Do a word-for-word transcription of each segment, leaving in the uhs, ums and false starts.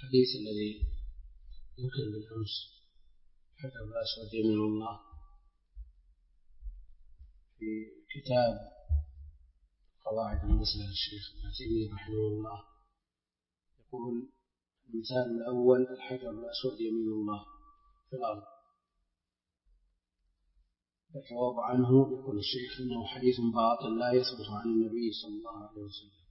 الحديث الذي ذكر بالأمس حجر الأسود يمين الله في كتاب قواعد المسلم للشيخ ابن تيمية رحمه الله، يقول المثال الأول الحجر الأسود يمين الله في الأرض. الجواب عنه يقول الشيخ إنه حديث باطل لا يثبت عن النبي صلى الله عليه وسلم.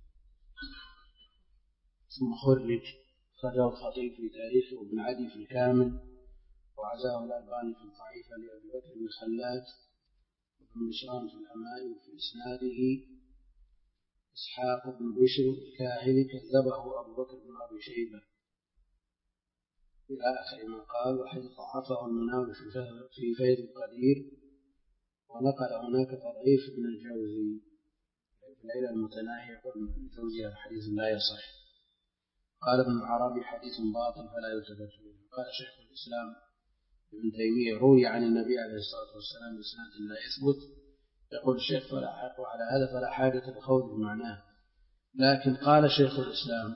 ثم خرج خرجه الخطيب في تاريخه وابن عدي في الكامل، وعزاه الألباني في الضعيفة لأبي بكر بن خلاد وابن بشران في الأمائي، وفي إسناده إسحاق بن بشر الكاهلي كذبه أبو بكر بن أبي شيبة إلى آخر ما قال، وحيث ضعفه المناوي في فيض القدير، ونقل هناك تضعيف ابن الجوزي في الليلة المتناهية. يقول ابن الجوزي هذا حديث لا يصح. قال ابن العربي حديث باطل فلا يلتفت إليه. قال شيخ الإسلام ابن تيمية روي عن النبي عليه الصلاة والسلام بإسناد لا يثبت. يقول الشيخ فلا حق، وعلى هذا فلا حاجة للخوض بمعناه. لكن قال شيخ الإسلام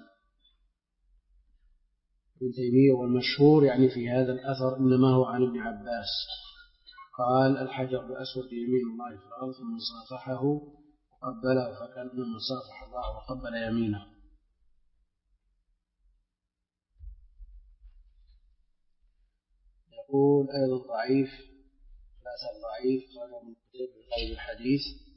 ابن تيمية والمشهور يعني في هذا الأثر إنما هو عن ابن عباس قال الحجر الأسود يمين الله في الأرض، ثم صافحه وقبله فكأنما صافح الله وقبل يمينه. يقول أيضا ضعيف لا سأل ضعيف خرج من كتاب غير الحديث.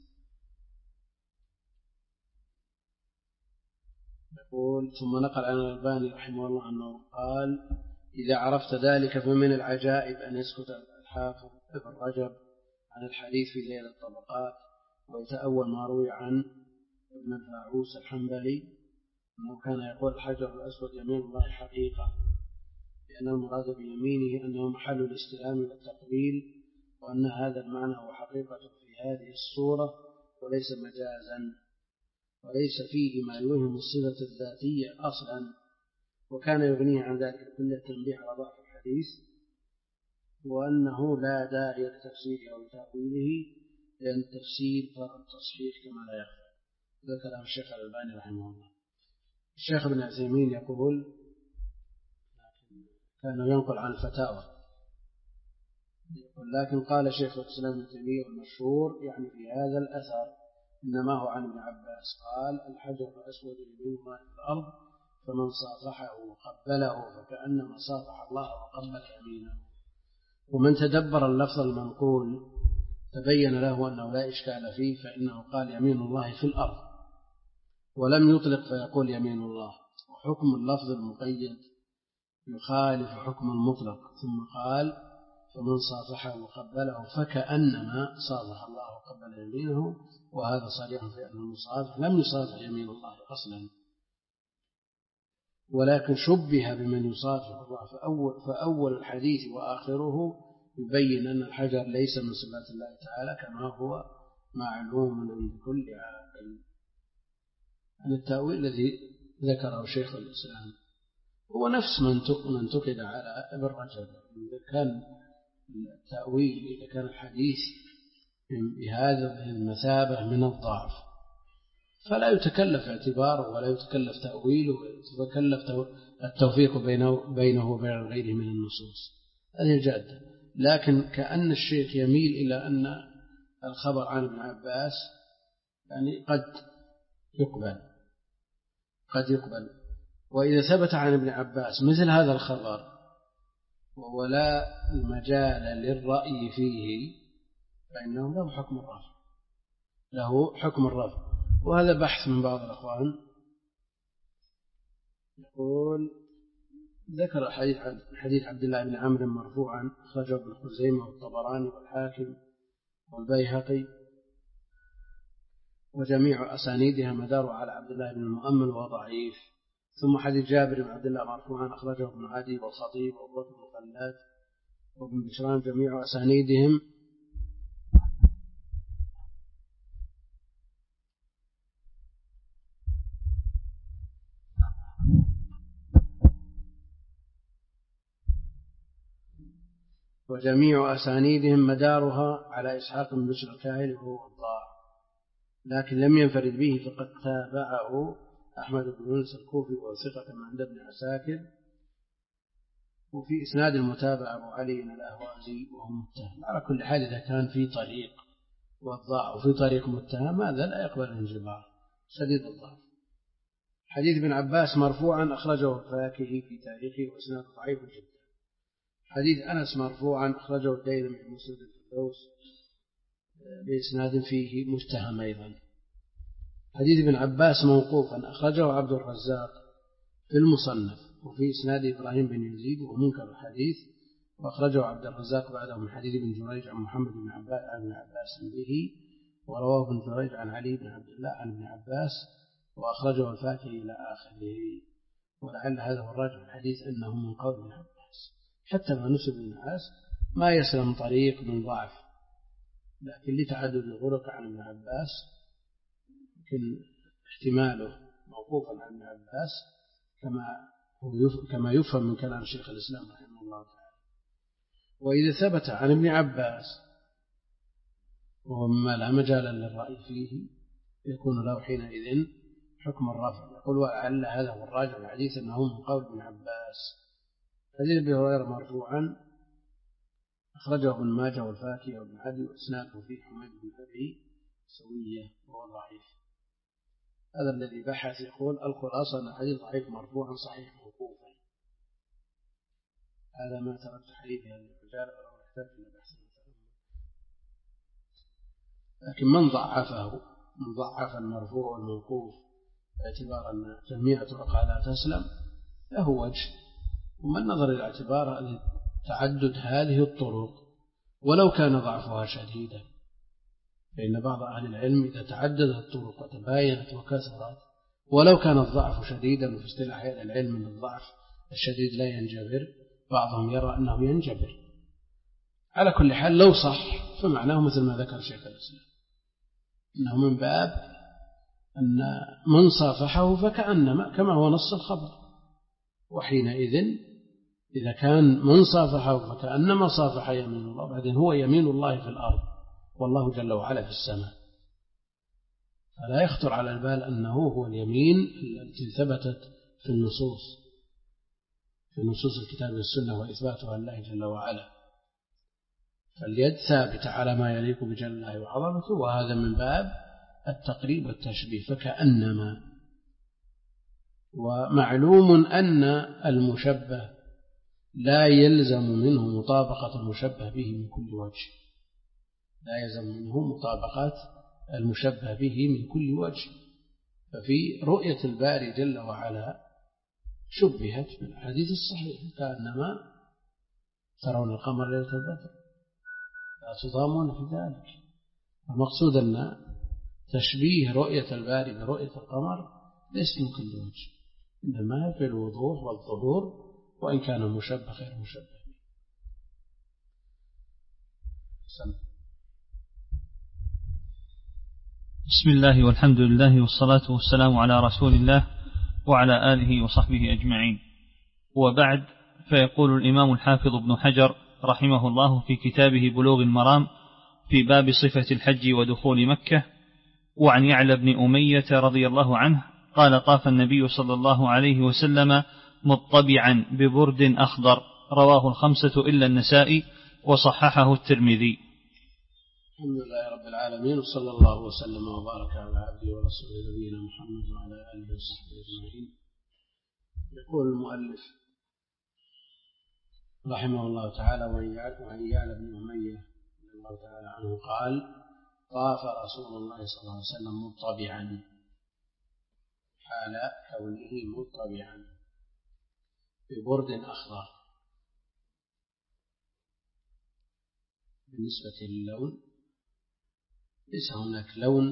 يقول ثم نقل عن الألباني رحمه الله أنه قال إذا عرفت ذلك فمن العجائب أن يسكت الحافظ ابن رجب عن الحديث في ذيل الطبقات ويتأول ما روي عن ابن الفاعوس الحنبلي أنه كان يقول الحجر الأسود يمين الله حقيقة، لأن المراد بيمينه أنه محل الاستلام والتقبيل، وأن هذا المعنى هو حقيقة في هذه الصورة وليس مجازا، وليس فيه ما يوهم الصفة الذاتية أصلا. وكان يغنيه عن ذلك كل التنبيه على ضعف الحديث، وأنه لا داعي لتفسيره أو تأويله، لأن التفسير فرق التصحيح كما لا يخفى. ذكره الشيخ الألباني رحمه الله. الشيخ ابن عثيمين يقول كان ينقل عن الفتاوى، لكن قال شيخ الإسلام ابن تيمية والمشهور يعني في هذا الأثر إنما هو عن ابن عباس قال الحجر الأسود يمين الله في الأرض، فمن صافحه وقبله فكأنما صافح الله وقبل يمينه. ومن تدبر اللفظ المنقول تبين له أنه لا إشكال فيه، فإنه قال يمين الله في الأرض ولم يطلق فيقول يمين الله، وحكم اللفظ المقيد يخالف حكم المطلق. ثم قال فمن صافحه وقبله فكأنما صافح الله وقبل يمينه، وهذا صريح في أن المصافح لم يصافح يمين الله أصلا، ولكن شبه بمن يصافح الله. فأول, فأول الحديث وآخره يبين أن الحجر ليس من صفات الله تعالى كما هو معلوم عند كل عاقل. أن التأويل الذي ذكره شيخ الإسلام هو نفس من انتقد على ابن رجب. إذا كان التأويل إذا كان الحديث بهذا المثابة من الضعف فلا يتكلف اعتباره ولا يتكلف تأويله، ويتكلف التوفيق بينه, بينه وبين غيره من النصوص. هذه جادة. لكن كأن الشيخ يميل إلى أن الخبر عن ابن عباس يعني قد يقبل قد يقبل وإذا ثبت عن ابن عباس مثل هذا الخبر ولا المجال للرأي فيه فإنه له حكم الرفع له حكم الرفع وهذا بحث من بعض الأخوان. يقول ذكر حديث حديث عبد الله بن عمرو مرفوعا أخرجه ابن خزيمة والطبراني والحاكم والبيهقي، وجميع أسانيدها مدار على عبد الله بن المؤمل وضعيف. ثم حديث جابر بن عبد الله مرفوعا أخرجه ابن عدي والخطيب وأبو بكر بن خلاد وابن بشران، جميع أسانيدهم وجميع أسانيدهم مدارها على إسحاق بن بشر الكاهلي وهو الضاع، لكن لم ينفرد به فقد تابعه أحمد بن يونس الكوفي وثقة عند ابن عساكر وفي إسناد المتابع أبو علي الأهوازي وهو متهم. على كل حال إذا كان في طريق والضاع وفي طريق متهم هذا لا يقبل الانجبار شديد الضعف. حديث ابن عباس مرفوعا أخرجه الفاكهي في تاريخه وإسناد ضعيف جدا. حديث أنس مرفوعا أخرجه الديلمي في مسند الفردوس بإسناد فيه متهم أيضا. حديث ابن عباس موقوفا أخرجه عبد الرزاق في المصنف وفي إسناد إبراهيم بن يزيد ومنكر الحديث، وأخرجه عبد الرزاق بعده من حديث ابن جريج عن محمد بن عباس عن ابن عباس به، ورواه ابن جريج عن علي بن عبد الله عن ابن عباس، وأخرجه الفاكهي إلى آخره. ولعل هذا هو الراجح الحديث أنه من قول ابن عباس، حتى ما نسب الناس ما يسلم طريق من ضعف، لكن لتعدد الغرق عن ابن عباس يمكن احتماله موقوفا عن ابن عباس كما كما يفهم من كلام شيخ الإسلام رحمه الله تعالى. وإذا ثبت عن ابن عباس وهو مما لا مجال للرأي فيه يكون له حينئذ حكم الرفع. يقول ولعل هذا هو الراجح الحديث أنه من قول ابن عباس. حديث أبي هريرة مرفوعا أخرجه ابن ماجه والفاكهي وابن عدي وإسناده فيه حميد بن أبي سوية وهو ضعيف. هذا الذي بحث يقول الخلاصة أن الحديث ضعيف مرفوعا صحيح موقوفا. هذا ما تركت حديث هذه الرجال ولو يحتاج إلى بحث مثلا. لكن من ضعفه من ضعف المرفوع والموقوف باعتبار أن جميع طرقها لا تسلم له وجه، ومن نظر إلى اعتبار تعدد هذه الطرق ولو كان ضعفها شديدا، فإن بعض أهل العلم إذا تعددت الطرق وتباينت وكثرت ولو كان الضعف شديدا، وفي اصطلاح أهل العلم أن الضعف الشديد لا ينجبر، بعضهم يرى أنه ينجبر. على كل حال لو صح فمعناه مثل ما ذكر شيخ الإسلام أنه من باب أن من صافحه فكأنما كما هو نص الخبر، وحينئذ إذا كان من صافحه فكأنما صافح يمين الله، بعدين هو يمين الله في الأرض والله جل وعلا في السماء، فلا يخطر على البال أنه هو اليمين التي ثبتت في النصوص في نصوص الكتاب والسنة وإثباتها لله جل وعلا. فاليد ثابتة على ما يليق بجل الله وعظمته، وهذا من باب التقريب والتشبيه فكأنما. ومعلوم أن المشبه لا يلزم منه مطابقة المشبه به من كل وجه، لا يلزم منه مطابقة المشبه به من كل وجه. ففي رؤية الباري جل وعلا شبهت بالحديث الصحيح كأنما ترون القمر ليلة البدر لا تضامون في ذلك. المقصود أن تشبيه رؤية الباري برؤية القمر ليس من كل وجه، إنما في الوضوح والظهور، وإن كان المشبه غير مشبه. بسم الله والحمد لله والصلاة والسلام على رسول الله وعلى آله وصحبه أجمعين، وبعد. فيقول الإمام الحافظ ابن حجر رحمه الله في كتابه بلوغ المرام في باب صفة الحج ودخول مكة: وعن يعلى بن أمية رضي الله عنه قال: طاف النبي صلى الله عليه وسلم مطبعا ببرد أخضر، رواه الخمسة إلا النسائي وصححه الترمذي. الحمد لله رب العالمين، وصلى الله وسلم وبارك على عبده ورسوله نبينا محمد وعلى آله وصحبه أجمعين. يقول المؤلف رحمه الله تعالى: وعن يعلى بن أمية رضي الله تعالى عنه قال: طاف رسول الله صلى الله عليه وسلم مطبعا، حال كونه مطبعا ببرد أخضر. بالنسبة للون ليس هناك لون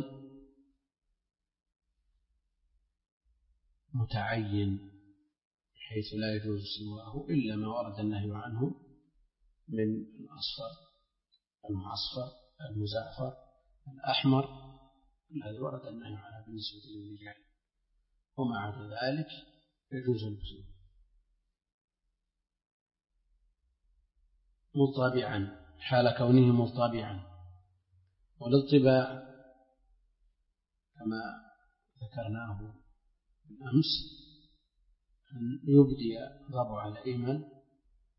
متعين حيث لا يجوز سواه إلا ما ورد النهي عنه من الأصفر، المعصفر، المزعفر، الأحمر، الذي ورد النهي عنه بالنسبة للرجال، ومع ذلك يجوز لبسه. مطبعا حال كونه مطبعا، والاطباع كما ذكرناه بالأمس أن يبدي ضبع الأيمن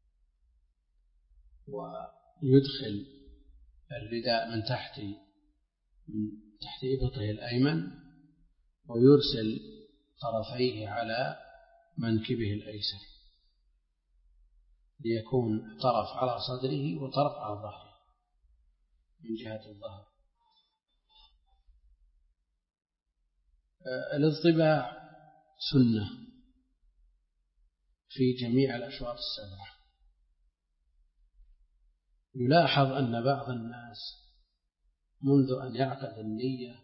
ويدخل الرداء من تحت من تحت إبطه الأيمن ويرسل طرفيه على منكبه الأيسر ليكون طرف على صدره وطرف على ظهره من جهة الظهر. الاضطباع سنة في جميع الأشواط السبعة. يلاحظ أن بعض الناس منذ أن يعقد النية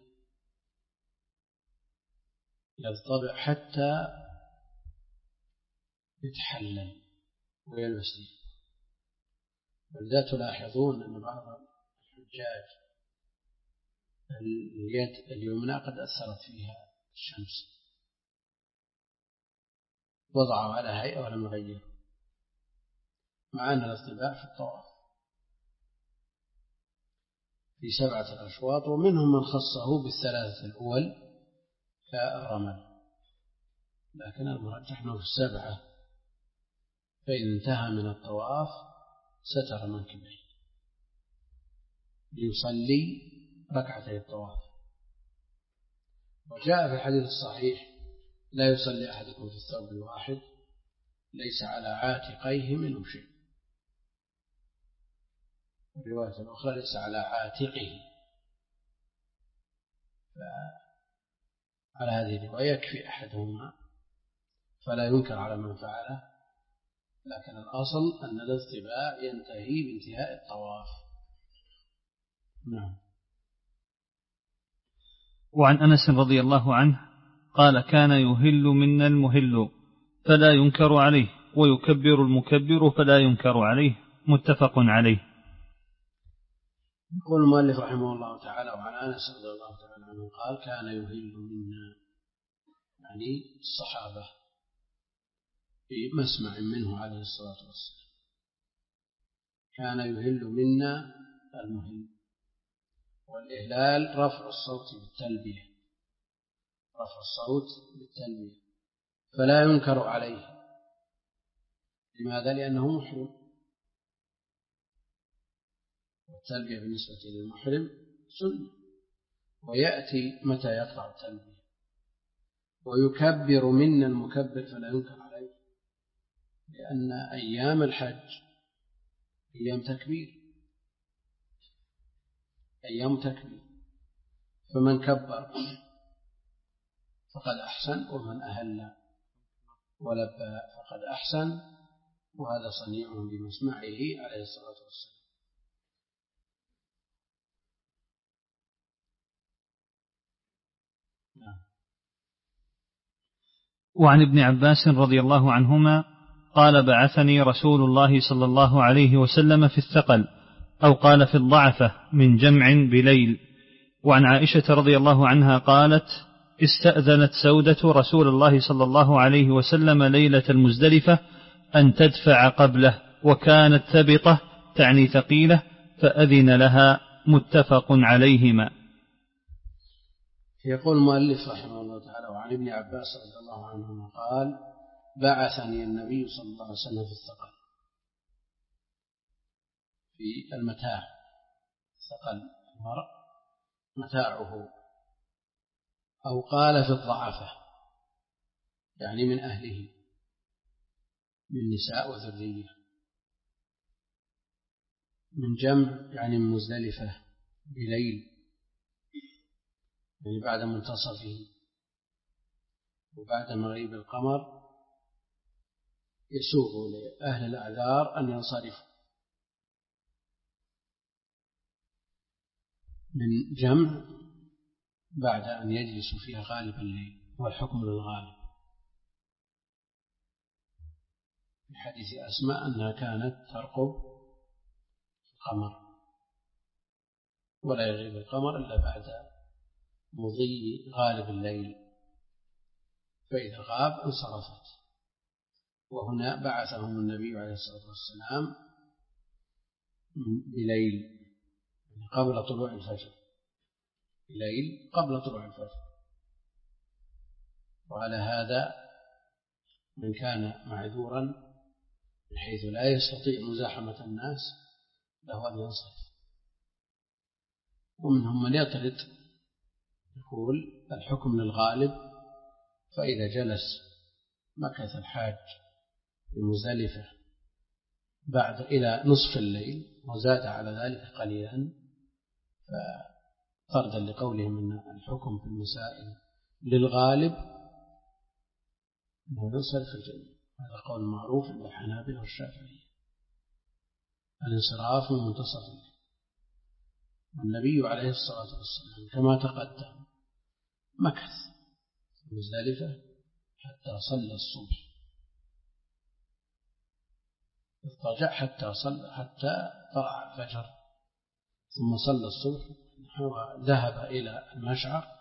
يضطبع حتى يتحلل ويلبس ليه. ولذا تلاحظون أن بعض الحجاج اليد اليمنى قد أثرت فيها الشمس وضعوا على هيئة ولم يغيروا، مع أن الاضطباع في الطواف في سبعة الأشواط، ومنهم من خصه بالثلاثة الأول كالرمل، لكن المرجح أنه في السبعة، فإن انتهى من الطواف ستر منكبيه ليصلي ركعتي الطواف. وجاء في الحديث الصحيح: لا يصلي أحدكم في الثوب الواحد ليس على عاتقيه منه شيء. الرواية الأخرى: ليس على عاتقه. فعلى هذه الرواية يكفي أحدهما فلا ينكر على من فعله، لكن الأصل أن الاضطباع ينتهي بانتهاء الطواف. نعم. وعن أنس رضي الله عنه قال: كان يهل منا المهل فلا ينكر عليه، ويكبر المكبر فلا ينكر عليه، متفق عليه. يقول المؤلف رحمه الله تعالى: وعن أنس رضي الله تعالى عنه قال: كان يهل منا، يعني الصحابة في مسمع منه عليه الصلاة والسلام. كان يهل منا المهل، والإهلال رفع الصوت بالتلبية، رفع الصوت بالتلبية، فلا ينكر عليه. لماذا؟ لأنه محرم، والتلبية بالنسبة للمحرم سنة، ويأتي متى يقطع التلبية. ويكبر منا المكبر فلا ينكر عليه، لأن أيام الحج أيام تكبير، أيام تكبير، فمن كبر فقد أحسن، ومن أهل ولبى فقد أحسن، وهذا صنيع بمسمعه عليه الصلاة والسلام. نعم. وعن ابن عباس رضي الله عنهما قال: بعثني رسول الله صلى الله عليه وسلم في الثقل، أو قال في الضعفة، من جمع بليل. وعن عائشة رضي الله عنها قالت: استأذنت سودة رسول الله صلى الله عليه وسلم ليلة المزدلفة أن تدفع قبله، وكانت ثبطة تعني ثقيلة، فأذن لها، متفق عليهما. يقول المؤلف رحمه الله تعالى: وعن ابن عباس رضي الله عنهما قال: بعثني النبي صلى الله عليه وسلم في الثقل، في المتاع، ثقل المرء متاعه، أو قال في الضعفة، يعني من أهله، من نساء وذرية، من جمع يعني من مزدلفة بليل، يعني بعد منتصفه وبعد مغيب القمر، يسوغ لأهل الأعذار أن ينصرفوا من جمع بعد أن يجلسوا فيها غالب الليل، والحكم للغالب. في حديث أسماء أنها كانت ترقب القمر، ولا يغيب القمر إلا بعد مضي غالب الليل، فإذا غاب انصرفت. وهنا بعثهم النبي عليه الصلاة والسلام بليل، قبل طلوع الفجر، بليل قبل طلوع الفجر. وعلى هذا من كان معذورا بحيث لا يستطيع مزاحمة الناس له أن ينصرف. ومنهم من يطرد يقول الحكم للغالب، فإذا جلس مكث الحاج بمزدلفة بعد إلى نصف الليل وزاد على ذلك قليلا فطردا لقولهم أن الحكم في المسائل للغالب أنه ينصرف الجميع. هذا قول معروف عند الحنابلة والشافعية، الانصراف من منتصف الليل. والنبي عليه الصلاة والسلام كما تقدم مكث في مزدلفة حتى صلى الصبح، اضطجع حتى صلى حتى طلع الفجر، ثم صلى الصبح وذهب إلى المشعر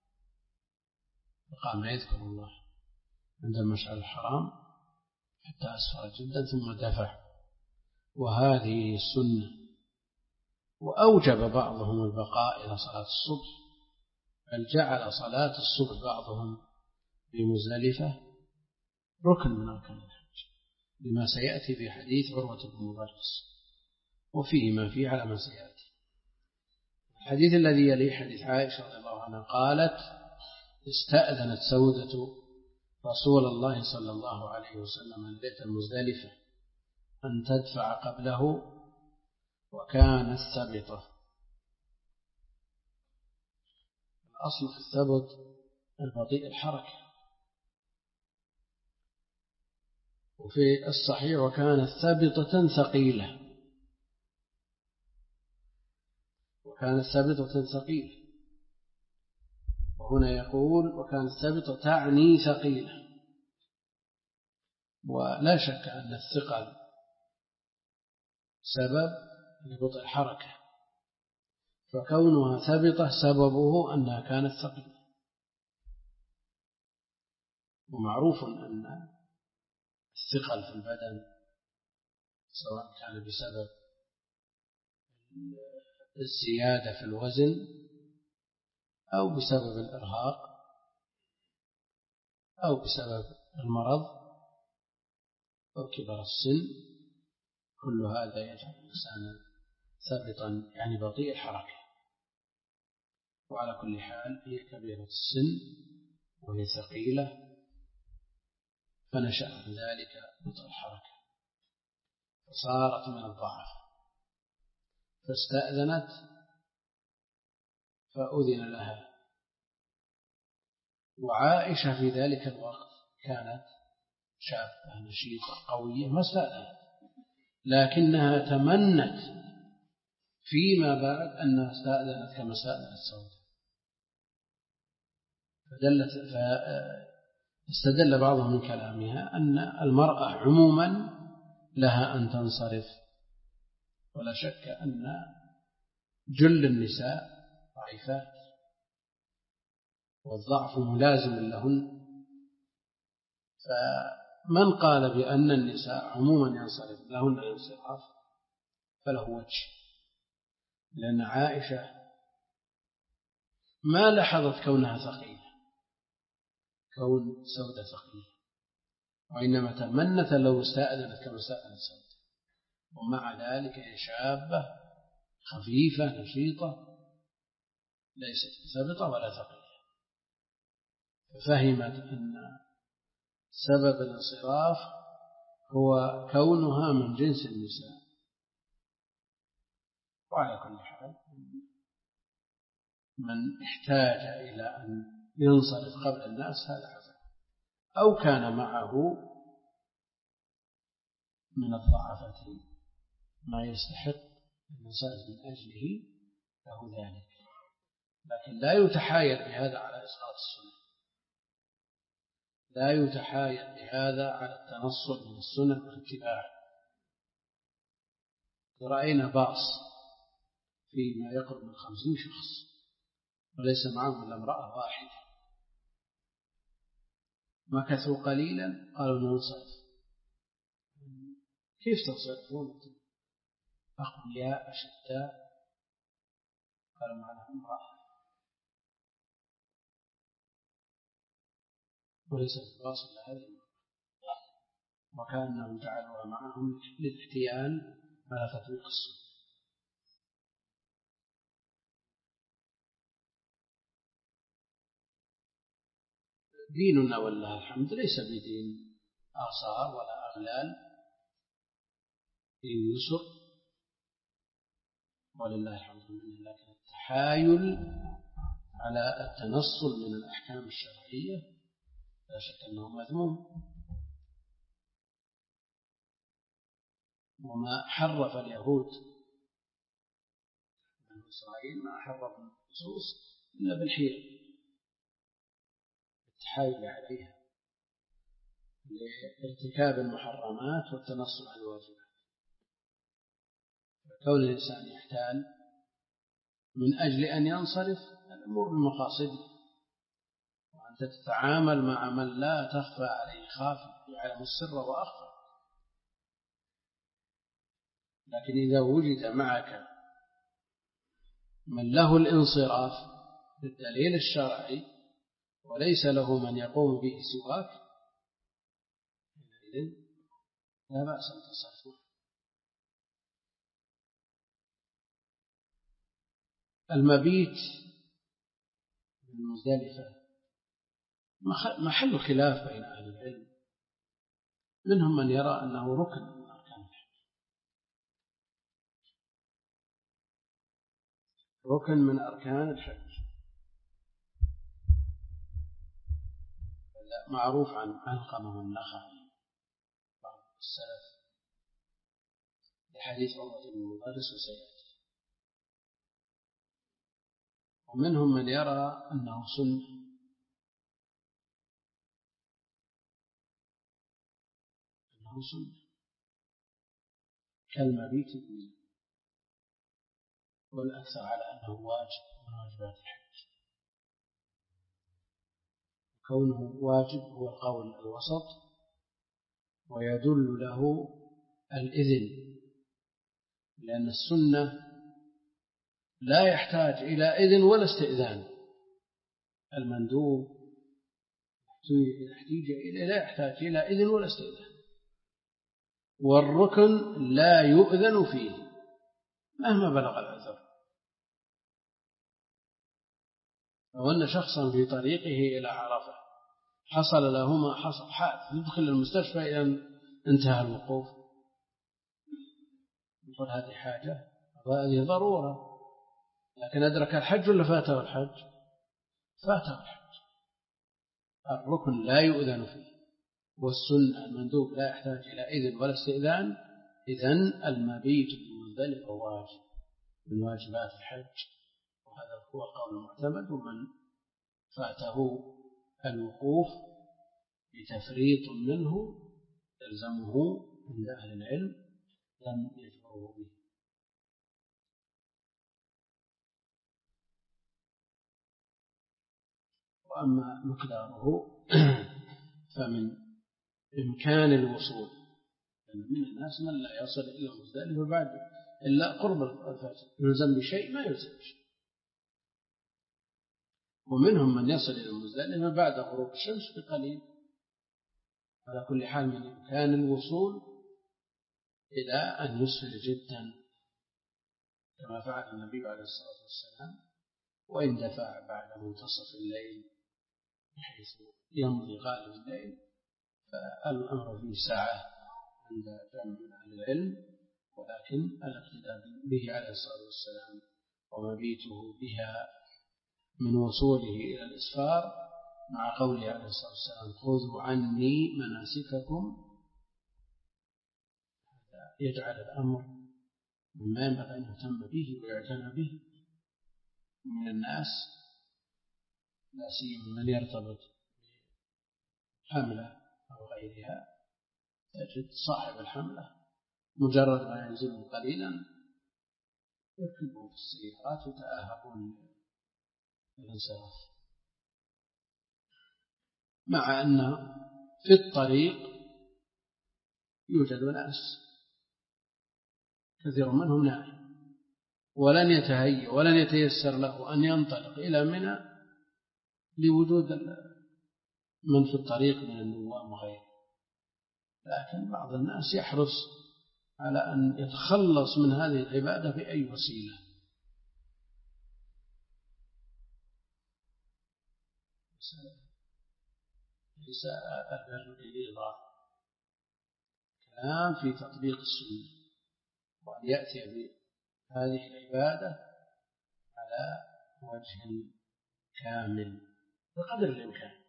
وقام يذكر الله عند المشعر الحرام حتى أسفر جدا ثم دفع. وهذه السنة. وأوجب بعضهم البقاء إلى صلاة الصبح، بل جعل صلاة الصبح بعضهم بمزدلفة ركن من أركان الحج، لما سيأتي في حديث عروة بن مضرس وفيه ما فيه على ما سيأتي. الحديث الذي يليه حديث عائشة رضي الله عنها قالت: استأذنت سودة رسول الله صلى الله عليه وسلم البيت المزدلفة أن تدفع قبله وكان الثبطة. الأصل في الثبط البطيء الحركة، وفي الصحيح وكانت ثابطة ثقيلة، وكانت ثابطة ثقيلة، وهنا يقول وكانت ثابطة تعني ثقيلة. ولا شك أن الثقل سبب لبطء الحركة، فكونها ثابطة سببه أنها كانت ثقيلة. ومعروف أن الثقل في البدن سواء كان بسبب الزيادة في الوزن أو بسبب الإرهاق أو بسبب المرض أو كبر السن، كل هذا يجعل الإنسان ثابطا يعني بطيء الحركة. وعلى كل حال هي كبيرة السن وهي ثقيلة، فنشأ من ذلك بطء الحركة فصارت من الضعف، فاستأذنت فأذن لها. وعائشة في ذلك الوقت كانت شابة نشيطة قوية ما استأذنت، لكنها تمنت فيما بعد أنها استأذنت كما استأذنت سودة، فدلت فاستدل بعضهم من كلامها أن المرأة عموما لها أن تنصرف. ولا شك أن جل النساء ضعيفات والضعف ملازم لهن، فمن قال بأن النساء عموما ينصرف لهن الانصراف فله وجه، لأن عائشة ما لاحظت كونها ثقيلة، كون سودة ثقيلة، وإنما تمنت لو استأذنت كما استأذنت سودة، ومع ذلك هي شابة خفيفة نشيطة ليست ثابتة ولا ثقيلة، ففهمت أن سبب الانصراف هو كونها من جنس النساء. وعلى كل حال من احتاج إلى أن ينصرف قبل الناس هذا حسن، أو كان معه من الضعفة ما يستحق النصرف من أجله له ذلك، لكن لا يتحايل بهذا على إسقاط السنة، لا يتحايل بهذا على التنصل من السنة والاتباع. رأينا باص فيما يقرب من خمسين شخص وليس معهم إلا امرأة واحدة، مكثوا قليلا قالوا ننصرف. كيف تنصرفون أقوياء أشداء؟ قالوا معنا امرأة، وليس الباص إلا هذه المرأة، وكأنهم جعلوها معهم للاحتيال على تطبيق السنة. ديننا والله الحمد ليس بدين آثار ولا أغلال، دين يسر ولله الحمد لله. لكن التحايل على التنصل من الأحكام الشرعية لا شك أنه مذموم. وما حرف اليهود من إسرائيل ما حرف النصوص إلا بالحيل، التحايل عليها لارتكاب المحرمات والتنصل عن الواجبات. كون الإنسان يحتال من أجل أن ينصرف الأمور بمقاصده، وأنت تتعامل مع من لا تخفى عليه خافي يعلم السر وأخفى. لكن إذا وجد معك من له الانصراف بالدليل الشرعي وليس له من يقوم به سواك، إذن لا بأس أن تصرفه. المبيت من مزدلفة محل خلاف بين أهل العلم، منهم من يرى أنه ركن من أركان الحج، ركن من أركان الحج. معروف عن علقمة النخعي بعض السلف لحديث عروة بن المدرس وسيأتي. ومنهم من يرى أنه سنة، أنه سنة كالمبيت به، والأكثر على أنه واجب من واجبات الحج. كونه واجب هو القول الوسط، ويدل له الإذن، لأن السنة لا يحتاج إلى إذن ولا استئذان. المندوب لا يحتاج إلى إذن ولا استئذان، والركن لا يؤذن فيه مهما بلغ العذر. لو أن شخصا في طريقه إلى عرفة حصل له ما حصل، حادث، يدخل المستشفى إلى أن انتهى الوقوف، يقول هذه حاجة وهذه ضرورة، لكن أدرك الحج ولا فاته الحج؟ فاته الحج. الركن لا يؤذن فيه، والسنة المندوب لا يحتاج إلى إذن ولا استئذان. إذن المبيت بمزدلفة واجب من واجبات الحج، وهذا هو القول المعتمد. ومن فاته الوقوف بتفريط منه يلزمه عند أهل العلم لم يجبره به. وأما مقداره فمن إمكان الوصول، لأن من الناس من لا يصل إلى مزدلفة بعد إلا قرب الفجر، يلزم بشيء ما يلزم بشيء. ومنهم من يصل إلى مزدلفة بعد غروب الشمس بقليل. على كل حال من إمكان الوصول إلى أن يسفر جدا كما فعل النبي عليه الصلاة والسلام، وإن دفع بعد منتصف الليل بحيث يمضي غالب الليل فالأمر فيه ساعة عند جمع من أهل العلم. ولكن الاقتداء به عليه الصلاة والسلام ومبيته بها من وصوله إلى الإسفار، مع قوله عليه الصلاة والسلام خذوا عني مناسككم، يجعل الأمر مما ينبغي أن يهتم به ويعتنى به من الناس، لا سيما من يرتبط بحملة أو غيرها. تجد صاحب الحملة مجرد ما ينزل قليلا يركبون في السيارات وتآهبون الانصراف، مع أن في الطريق يوجد ناس كثير منهم نائم، ولن يتهيأ ولن يتيسر له أن ينطلق إلى منى لوجود من في الطريق من النوام وغيره. لكن بعض الناس يحرص على أن يتخلص من هذه العبادة بأي وسيلة. ليس البر بالإيضاح، كلام في تطبيق السنة، وأن يأتي بهذه العبادة على وجه كامل بقدر الإمكان.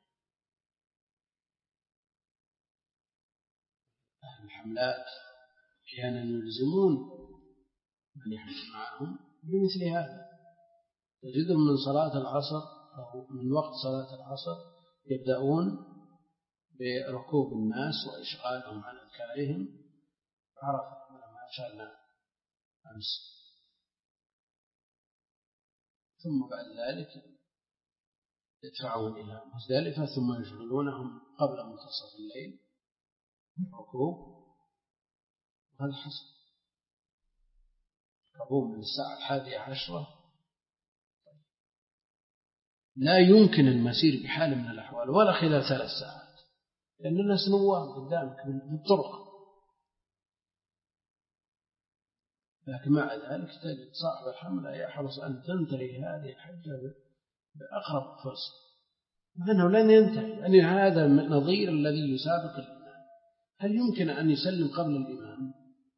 أهل الحملات أحيانا يلزمون من يحج معهم بمثل هذا، تجدهم من صلاة العصر أو من وقت صلاة العصر يبدأون بركوب الناس وإشغالهم عن أذكارهم، عرفة ما أشرنا أمس، ثم بعد ذلك يدفعون إلى مزدلفة ثم يشغلونهم قبل منتصف الليل بالركوب. وهذا حصل، ركوب من الساعة الحادية عشرة، لا يمكن المسير بحال من الأحوال ولا خلال ثلاث ساعات، لأن الناس نوام قدامك بالطرق. لكن مع ذلك تجد صاحب الحملة يحرص أن تنتهي هذه الحجة بأقرب فرصة، مع أنه لن ينتهي، يعني هذا نظير الذي يسابق الإمام. هل يمكن أن يسلم قبل الإمام؟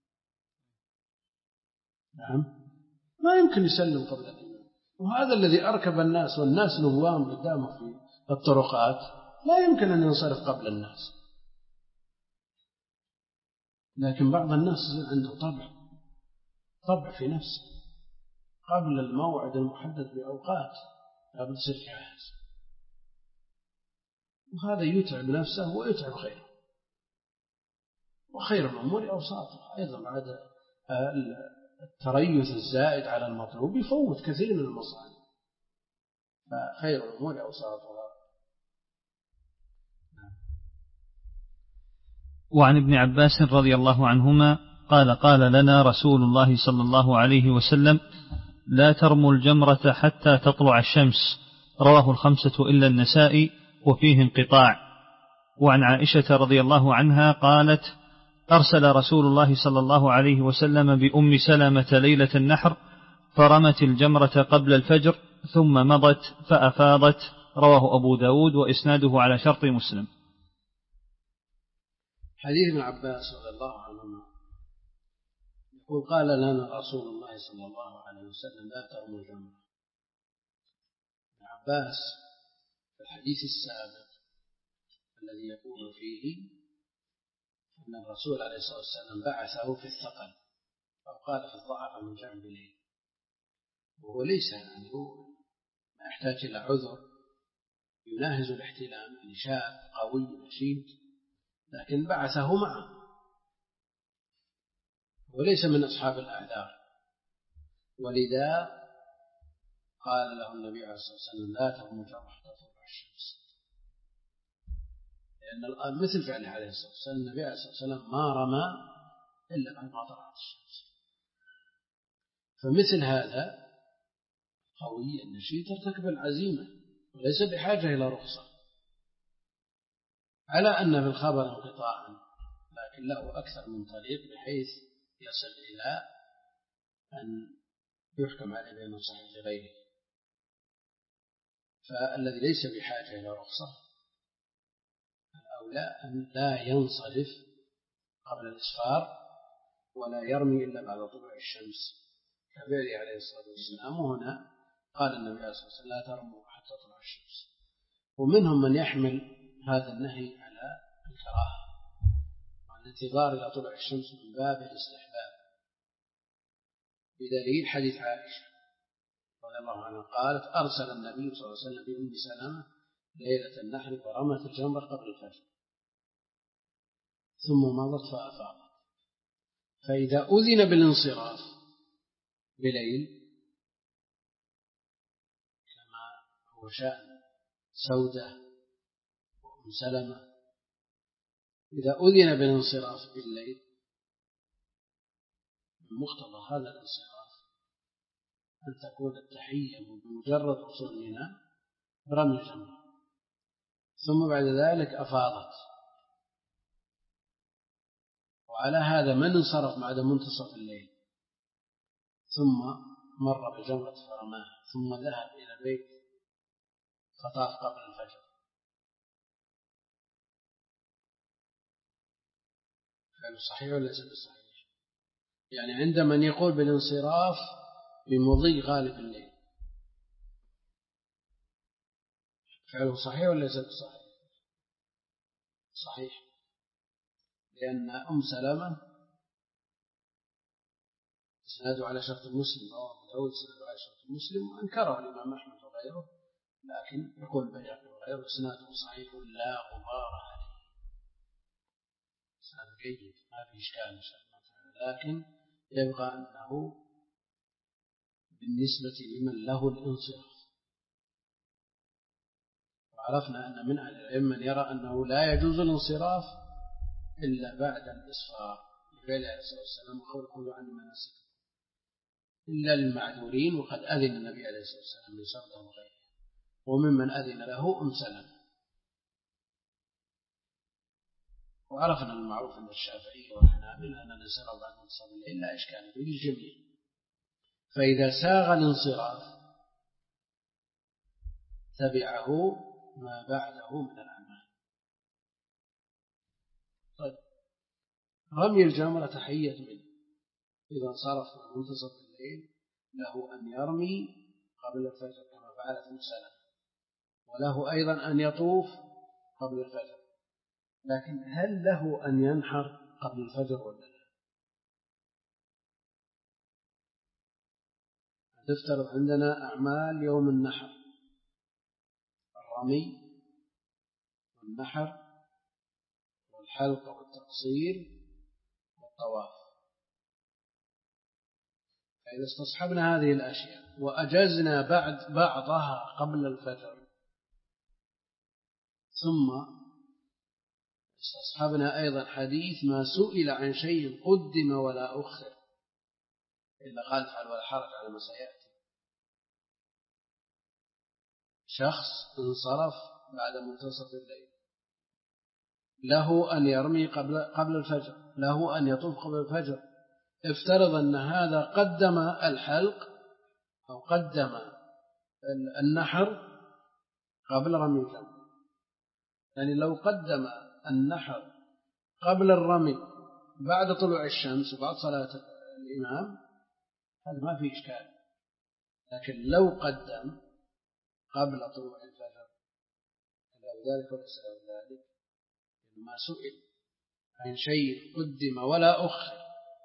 نعم، ما يمكن يسلم قبل الإمام. وهذا الذي أركب الناس والناس نوام قدامه في الطرقات لا يمكن أن ينصرف قبل الناس. لكن بعض الناس عنده طبع طبع في نفسه، قبل الموعد المحدد بأوقات قبل سر جاهز، وهذا يتعب نفسه ويتعب غيره. وخير الأمور أوساطها أيضا، بعد التريث الزائد على المطلوب يفوت كثير من المصالح، فخير الأمور أوساطها. وعن ابن عباس رضي الله عنهما قال قال لنا رسول الله صلى الله عليه وسلم: لا ترموا الجمرة حتى تطلع الشمس. رواه الخمسة إلا النسائي وفيه انقطاع. وعن عائشة رضي الله عنها قالت: أرسل رسول الله صلى الله عليه وسلم بأم سلمة ليلة النحر فرمت الجمرة قبل الفجر ثم مضت فأفاضت. رواه أبو داود وإسناده على شرط مسلم. حديث ابن عباس رضي الله عنهما يقول: قال لنا رسول الله صلى الله عليه وسلم: لا ترموا الجمرة. ابن عباس في الحديث السابق الذي يقول فيه أن الرسول عليه الصلاة والسلام بعثه في الثقل، أو قال في الضعف من جانب الليل، وهو ليس يعني هو ما يحتاج إلى عذر يناهز الاحتلام، يعني شاب قوي نشيط، لكن بعثه معه وليس من أصحاب الأعذار. ولذا قال له النبي عليه الصلاة والسلام: لا ترموا الجمرة حتى تطلع الشمس، لأن الآن مثل فعله عليه الصلاة والسلام، النبي عليه الصلاة والسلام ما رمى إلا بعد ما طلعت الشمس. فمثل هذا قوي النشيط ارتكب العزيمة وليس بحاجة إلى رخصة، على أن في الخبر انقطاعا، لكن له أكثر من طريق بحيث يصل إلى أن يحكم عليه بأنه صحيح لغيره. فالذي ليس بحاجة إلى رخصة الأولى أن لا ينصرف قبل الإسفار ولا يرمي إلا بعد طلوع الشمس كفعله عليه الصلاة والسلام. وهنا قال النبي عليه الصلاة والسلام: لا ترموا حتى تطلع الشمس. ومنهم من يحمل هذا النهي على الكراهة والانتظار إلى طلوع الشمس من باب الاستحباب، بدليل حديث عائشة رضي الله عنها قالت: أرسل النبي صلى الله عليه وسلم بأم سلمة ليلة النحر فرمت الجمرة قبل الفجر ثم مضت فأفاضت. فإذا أذن بالانصراف بليل كما هو شأن سودة وأم سلمة، إذا أذن بالانصراف بالليل من مقتضى هذا الانصراف أن تكون التحية بمجرد وصول منى برمي الجمرة، ثم بعد ذلك أفاضت. وعلى هذا من انصرف بعد منتصف الليل ثم مر بالجمرة فرماها ثم ذهب إلى البيت فطاف قبل الفجر فعله صحيح ولا ليس بالصحيح؟ يعني عند من يقول بالانصراف بمضي غالب الليل فعله صحيح ولا ليس بالصحيح؟ صحيح، لأن أم سلمة اسناده على شرط مسلم أو أبو داود اسناده على شرط مسلم وأنكره الإمام أحمد وغيره، لكن يقول البيهقي وغيره اسناده صحيح لا غبار عليه، اسناد جيد ما في إشكال إن شاء الله تعالى، لكن يبقى أنه بالنسبة لمن له الانصراف. وعرفنا أن من أهل العلم من يرى أنه لا يجوز الانصراف إلا بعد الإصفار لفعل عليه الصلاة والسلام وقوله عن مناسك إلا للمعذورين، وقد أذن النبي عليه الصلاة والسلام لصرده وغيره. وممن أذن له أم سلمة. وعرفنا المعروف عند الشافعي والحنابلة أن الانصراف بعد منتصف الليل لا إشكال فيه للجميع، فإذا ساغ الانصراف تبعه ما بعده من الأعمال. طيب، رمي الجمرة تحية منه إذا انصرف من منتصف الليل له أن يرمي قبل الفجر كما فعلت أم سلمة، وله أيضا أن يطوف قبل الفجر، لكن هل له أن ينحر قبل الفجر ولا لا؟ تفترض عندنا أعمال يوم النحر: الرمي والنحر والحلق والتقصير والطواف. فإذا استصحبنا هذه الأشياء وأجزنا بعد بعضها قبل الفجر ثم استصحبنا أيضا حديث ما سئل عن شيء قدم ولا أخر إلا قال فعل ولا حرج على ما سيأتي. شخص انصرف بعد منتصف الليل له أن يرمي قبل قبل الفجر، له أن يطوف قبل الفجر، افترض أن هذا قدم الحلق أو قدم النحر قبل رمي الجمر. يعني لو قدم النحر قبل الرمي بعد طلوع الشمس وبعد صلاة الإمام هذا ما في إشكال، لكن لو قدم قبل طلوع الفجر لا ذلك وليس له ذلك، ما سئل عن شيء قدم ولا أخر.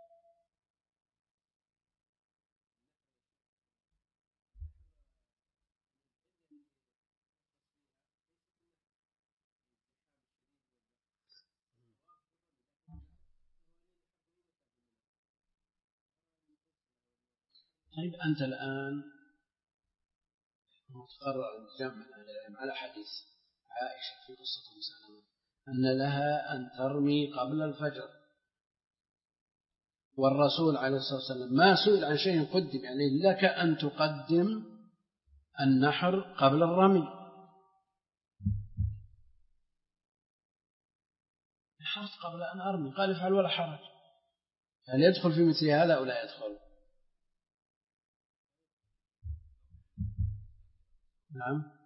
طيب، أنت الآن متقرر عند جمع أهل العلم على حديث عائشة في قصة أم سلمة أن لها أن ترمي قبل الفجر، والرسول عليه الصلاة والسلام ما سئل عن شيء قدم، يعني لك أن تقدم النحر قبل الرمي. نحرت قبل أن أرمي، قال افعل ولا حرج. هل يدخل في مثل هذا أو لا يدخل؟ نعم.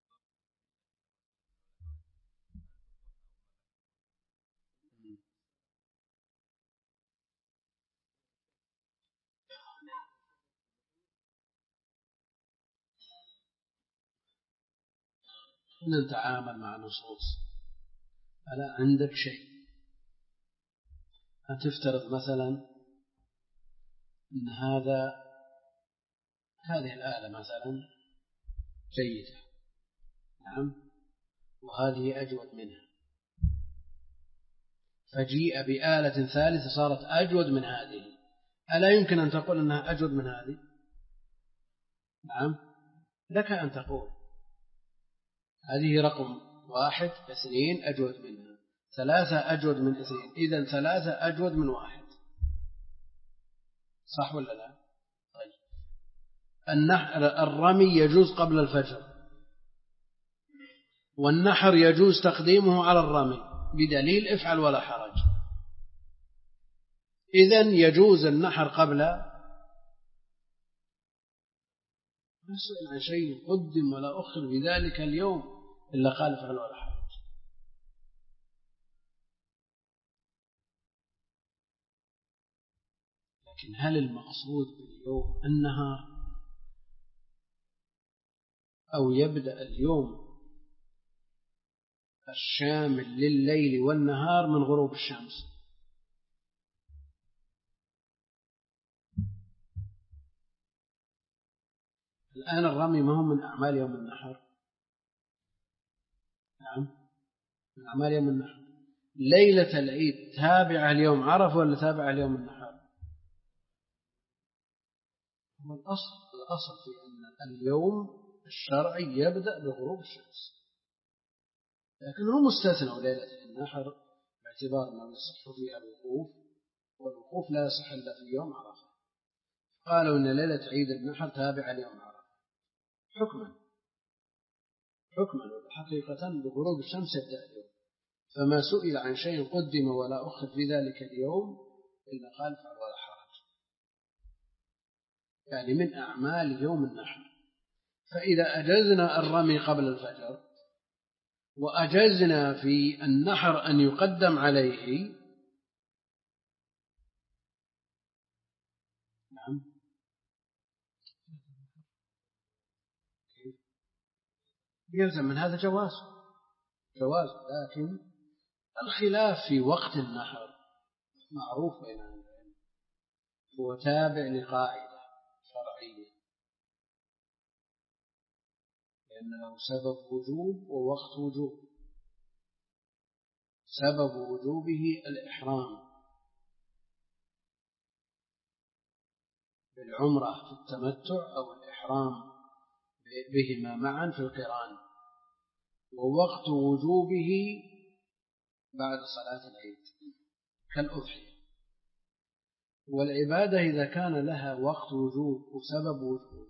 نتعامل مع نصوص. ألا عندك شيء هتفترض مثلا أن هذا هذه الآلة مثلا جيدة، نعم، وهذه أجود منها، فجيء بآلة ثالثة صارت أجود من هذه، ألا يمكن أن تقول أنها أجود من هذه؟ نعم، لك أن تقول هذه رقم واحد، اثنين أجود منها، ثلاثة أجود من اثنين، إذن ثلاثة أجود من واحد، صح ولا لا؟ طيب، النحر الرمي يجوز قبل الفجر، والنحر يجوز تقديمه على الرمي بدليل افعل ولا حرج. إذن يجوز النحر قبل، ما سئل عن شيء قدم ولا أخر بذلك اليوم إلا قال افعل ولا حرج. لكن هل المقصود باليوم النهار أو يبدأ اليوم الشامل لليل والنهار من غروب الشمس؟ الآن الرمي ما هو من أعمال يوم النحر؟ نعم من أعمال يوم النحر. ليلة العيد تابعة اليوم عرفة ولا تابعة اليوم النحر؟ هو الأصل الأصل في أن اليوم الشرعي يبدأ بغروب الشمس، لكن هو مستثنى ليلة النحر باعتبار أنه يصح فيها الوقوف، والوقوف لا يصح إلا في يوم عرفة، قالوا أن ليلة عيد النحر تابعة ليوم عرفة حكما حكما وحقيقة بغروب الشمس يبدأ اليوم. فما سئل عن شيء قدم ولا أخر في ذلك اليوم إلا قال فعل ولا حرج، يعني من أعمال يوم النحر. فإذا أجزنا الرمي قبل الفجر وأجزنا في النحر أن يقدم عليه، نعم يلزم من هذا جواز جواز لكن الخلاف في وقت النحر معروف بين العلم، هو تابع لقاعدة شرعية لأن له سبب وجوب ووقت وجوب. سبب وجوبه الإحرام بالعمرة في التمتع أو الإحرام بهما معا في القران، ووقت وجوبه بعد صلاة العيد كالأضحية. والعبادة إذا كان لها وقت وجوب وسبب وجوب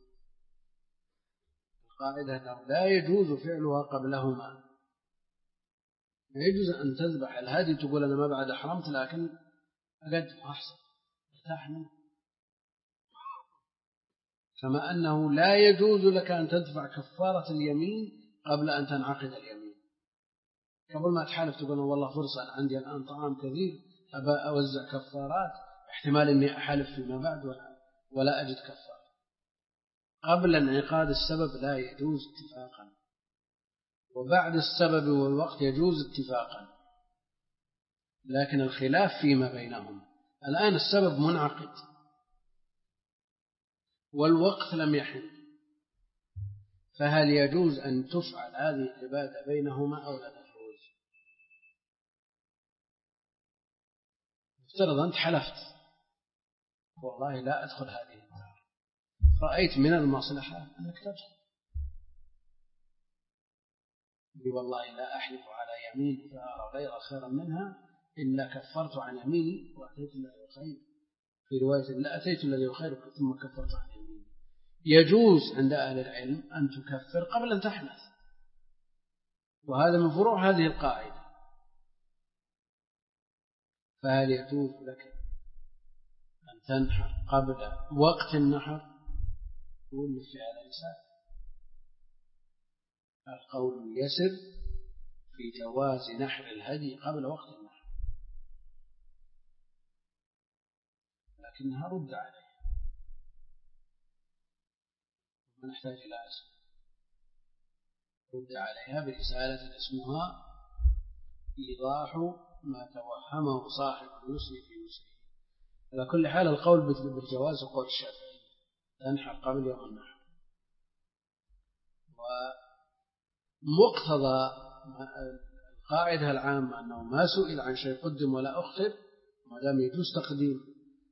القاعدة أنه لا يجوز فعلها قبلهما. لا يجوز أن تذبح الهدي تقول أنا ما بعد أحرمت لكن أقدم أحسن ارتاحنا، كما أنه لا يجوز لك أن تدفع كفارة اليمين قبل أن تنعقد اليمين. قبل ما تحالف تقول والله فرصة عندي الآن طعام كثير أبى أوزع كفارات، احتمال أني أحالف فيما بعد ولا, ولا أجد كفارة. قبل انعقاد السبب لا يجوز اتفاقا، وبعد السبب والوقت يجوز اتفاقا، لكن الخلاف فيما بينهم. الآن السبب منعقد والوقت لم يحل، فهل يجوز أن تفعل هذه العبادة بينهما أو لا تجوز؟ افترض أنت حلفت والله لا أدخل هذه الدار، رأيت من المصلحة أنك تدخل، والله لا أحلف على يمين فأرى غير خيرا منها إلا كفرت عن يميني وأتيت الذي خير، في رواية لا أتيت الذي خير ثم كفرت عن يميني. يجوز عند أهل العلم أن تكفر قبل أن تحنث، وهذا من فروع هذه القاعدة. فهل يجوز لك أن تنحر قبل وقت النحر؟ يقول لك على لسان القول يسر في جواز نحر الهدي قبل وقت النحر، لكنها رد عليها ونحتاج إلى اسم رد عليها برسالة اسمها إيضاح ما توهمه صاحب اليسر في يسره. على كل حال القول بالجواز قول الشافعي تنحر قبل يوم النحر، ومقتضى القاعدة العامة أنه ما سئل عن شيء قدم ولا أخر، ما دام يجوز تقديم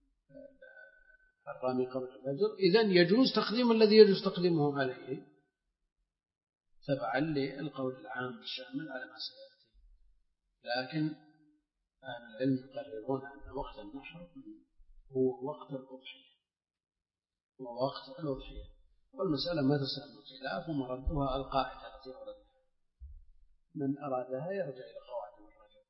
الرامي قبل الفجر إذن يجوز تقديم الذي يجوز تقديمه عليه تبعا للقول العام الشامل على ما سيأتي. لكن أهل العلم يقررون أن وقت النحر هو وقت الأضحية هو وقت الأضحية، والمسألة ما تسلم الخلاف ومردها القاعدة التي أوردها، من أرادها يرجع إلى قواعد الرجل.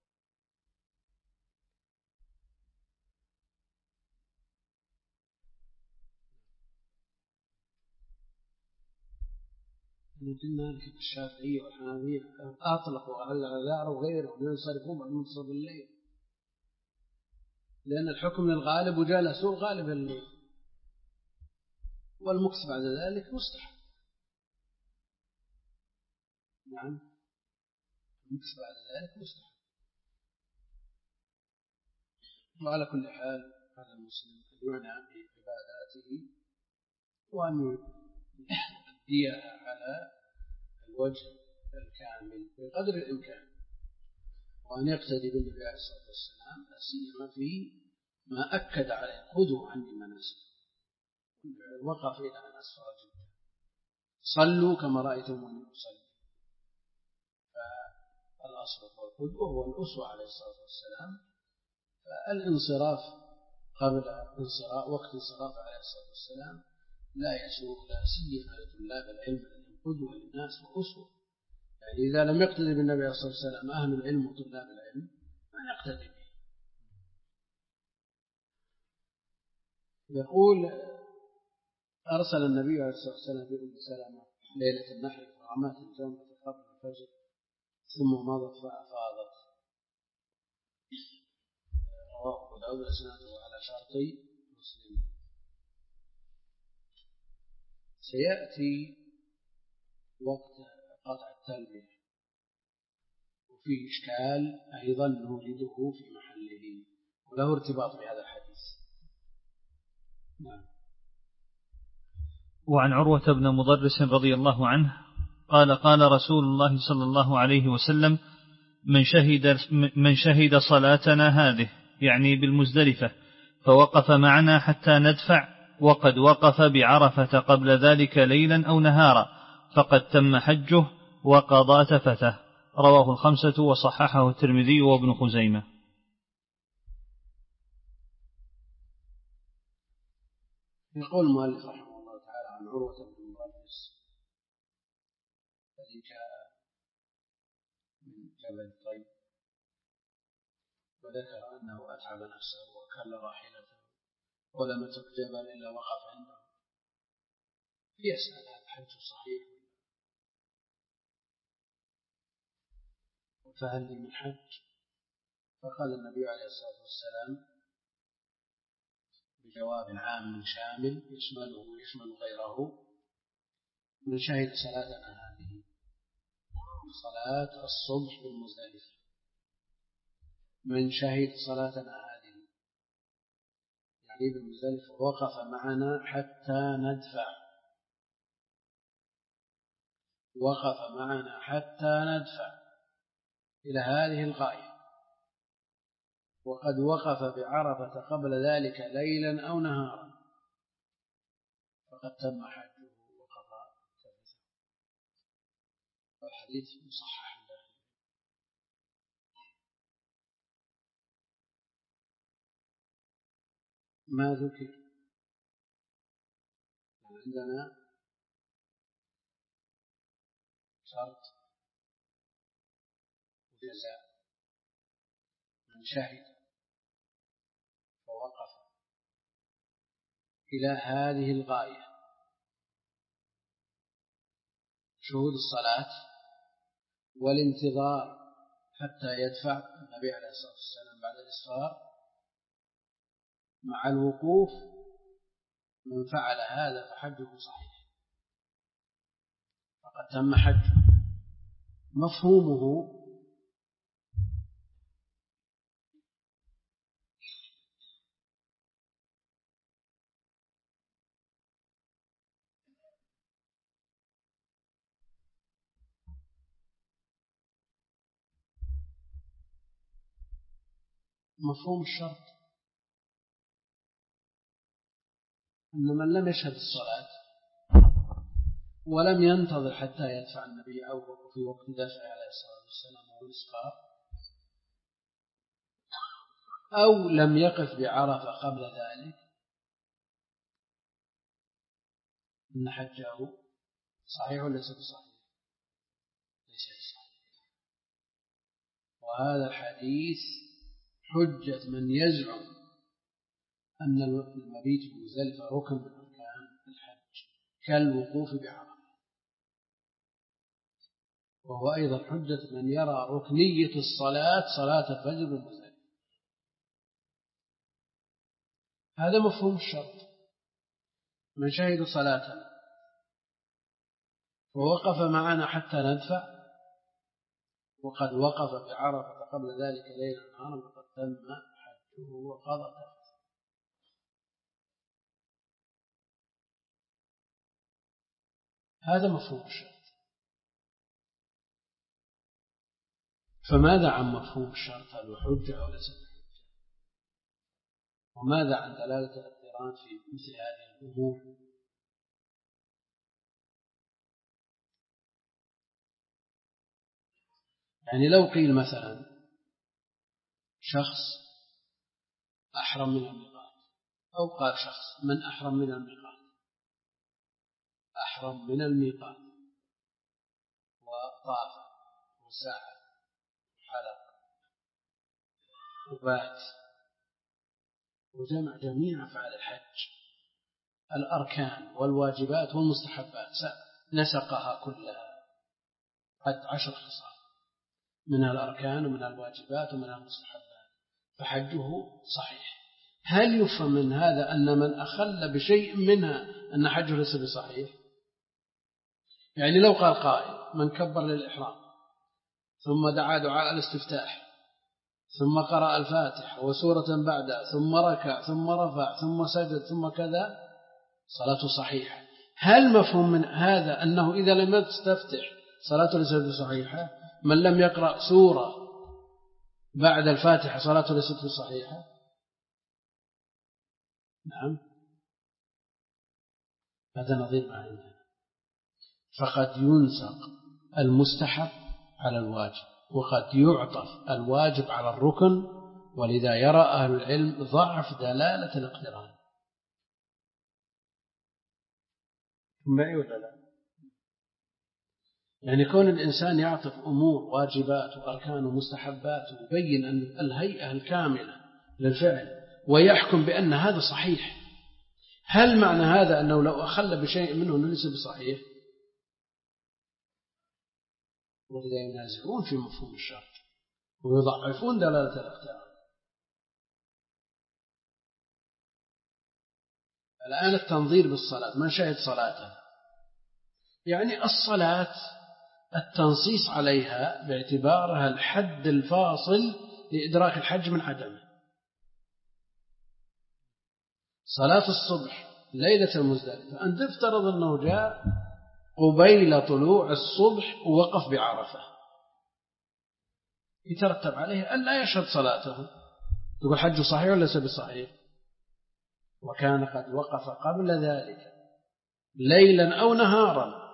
قلنا لك الشافعية والحنابلة أطلقوا على الأعذار وغيرهم ينصرفون بعد منتصف الليل، لأن الحكم للغالب وجلسوا غالب الليل، والمكث بعد ذلك مستحب. نعم، المكث بعد ذلك مستحب. وعلى كل حال على المسلم أن يعنى بعباداته وأن يؤديها على الوجه الكامل بقدر الإمكان، وأن يقتدي بالنبي عليه الصلاة والسلام لا سيما في ما أكد عليه خذوا عني مناسك. وقف إلى أن أسفر جدا، صلوا كما رأيتموني أصلي. فالأصل والقدوة هو الأسوة عليه الصلاة والسلام. فالانصراف قبل انصراف وقت انصراف عليه الصلاة والسلام لا يسوغ، لا سيما لطلاب العلم أن قدوة للناس وأسوة. يعني إذا لم يقتدي بالنبي عليه الصلاة والسلام أهل العلم وطلاب العلم ما يقتدي به. يقول أرسل النبي عليه الصلاة والسلام بأم سلمة ليلة النحر فرمات الجمرة قبل الفجر ثم مضت فأفاضت. رواه أبو داود إسناده على شرطي مسلم. سيأتي وقت قطع التلبية وفيه إشكال أيضا نورده في محله وله ارتباط بهذا الحديث. نعم. وعن عروة بن مضرس رضي الله عنه قال قال رسول الله صلى الله عليه وسلم من شهد, من شهد صلاتنا هذه يعني بالمزدلفة فوقف معنا حتى ندفع وقد وقف بعرفة قبل ذلك ليلا أو نهارا فقد تم حجه وقضى تفته. رواه الخمسة وصححه الترمذي وابن خزيمة. يقول المؤلف رحمه الله تعالى عن عروة بن مضرس الذي جاء من جبل الطيب وذكر أنه أتعب نفسه وكل راحلته ولم يترك جبل إلا وقف عنده يسأل هل الحج صحيح فهل لي من حج؟ فقال النبي عليه الصلاة والسلام بجواب عام شامل يشمله ويشمل غيره: من شهد صلاتنا هذه صلاة الصبح بالمزدلفة، من شهد صلاتنا هذه يعني بالمزدلفة وقف معنا حتى ندفع، وقف معنا حتى ندفع إلى هذه الغاية، وقد وقف بعرفة قبل ذلك ليلا أو نهارا فقد تم حجه وقضى تفته. والحديث مصحح له. ما ذكر عندنا شرط وجزاء: من شهد فوقف إلى هذه الغاية شهود الصلاة والانتظار حتى يدفع النبي عليه الصلاة والسلام بعد الإسفار مع الوقوف، من فعل هذا فحجه صحيح فقد تم حجه. مفهومه مفهوم الشرط أن من لم يشهد الصلاة ولم ينتظر حتى يدفع النبي أو في وقت دفعه عليه الصلاة والسلام والإسفار أو لم يقف بعرفة قبل ذلك إن حجه صحيح وليس بصحيح، ليس بصحيح. وهذا الحديث حجة من يزعم أن المبيت بمزدلفة ركن من أركان الحج كالوقوف بعرفة، وهو أيضا حجة من يرى ركنية الصلاة صلاة الفجر بمزدلفة. هذا مفهوم الشرط. من شهد صلاتنا ووقف معنا حتى ندفع وقد وقف بعرفة قبل ذلك ليلا نهارا فقد تم حجه وقضى تفته. هذا مفهوم الشرط. فماذا عن مفهوم الشرط؟ هل هو حجة أو ليس بحجة؟ وماذا عن دلالة الاقتران في مثل هذه الأمور؟ يعني لو قيل مثلا شخص أحرم من الميقات، أو قال شخص من أحرم من الميقات، أحرم من الميقات وطاف وسعى وحلق وبات وجمع جميع أفعال الحج، الأركان والواجبات والمستحبات، نسقها كلها قد عشر خصال من الأركان ومن الواجبات ومن المستحبات، فحجه صحيح. هل يفهم من هذا أن من أخل بشيء منها أن حجه ليس بصحيح؟ يعني لو قال قائل من كبر للإحرام ثم دعا دعاء الاستفتاح ثم قرأ الفاتحة وسورة بعدها ثم ركع ثم رفع ثم سجد ثم كذا صلاته صحيحة، هل مفهوم من هذا أنه إذا لم تستفتح صلاته ليست بصحيحة؟ من لم يقرأ سورة بعد الفاتحة صلاته ليست بصحيحة؟ نعم، هذا نظير ما عندنا. فقد ينسق المستحب على الواجب وقد يعطف الواجب على الركن، ولذا يرى أهل العلم ضعف دلالة الاقتران. معي ولا لا؟ يعني كون الإنسان يعطف أمور واجبات وأركان ومستحبات ويبين أن الهيئة الكاملة للفعل ويحكم بأن هذا صحيح، هل معنى هذا أنه لو أخل بشيء منه ليس بصحيح؟ ولذا ينازعون في مفهوم الشرط ويضعفون دلالة الاقتران. الآن التنظير بالصلاة، من شهد صلاته، يعني الصلاة التنصيص عليها باعتبارها الحد الفاصل لإدراك الحج من عدمه. صلاة الصبح ليلة المزدلفة أن تفترض أنه جاء قبيل طلوع الصبح ووقف بعرفة، يترتب عليه أن لا يشهد صلاته، تقول حج صحيح ولا ليس بصحيح؟ وكان قد وقف قبل ذلك ليلا أو نهارا،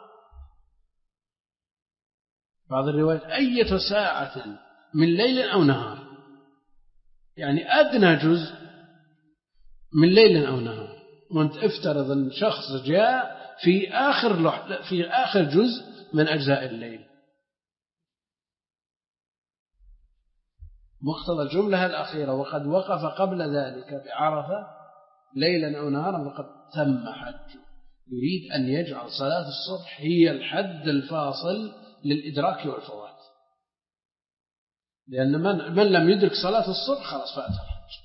بعض الروايات أية ساعة من ليل أو نهار، يعني أدنى جزء من ليل أو نهار. وانت افترض أن شخص جاء في آخر في آخر جزء من أجزاء الليل، مقتضى الجملة الأخيرة وقد وقف قبل ذلك بعرفة ليلا أو نهارا فقد تم حجه. يريد أن يجعل صلاة الصبح هي الحد الفاصل للإدراك والفوات، لأن من, من لم يدرك صلاة الصبح خلاص فات الحج.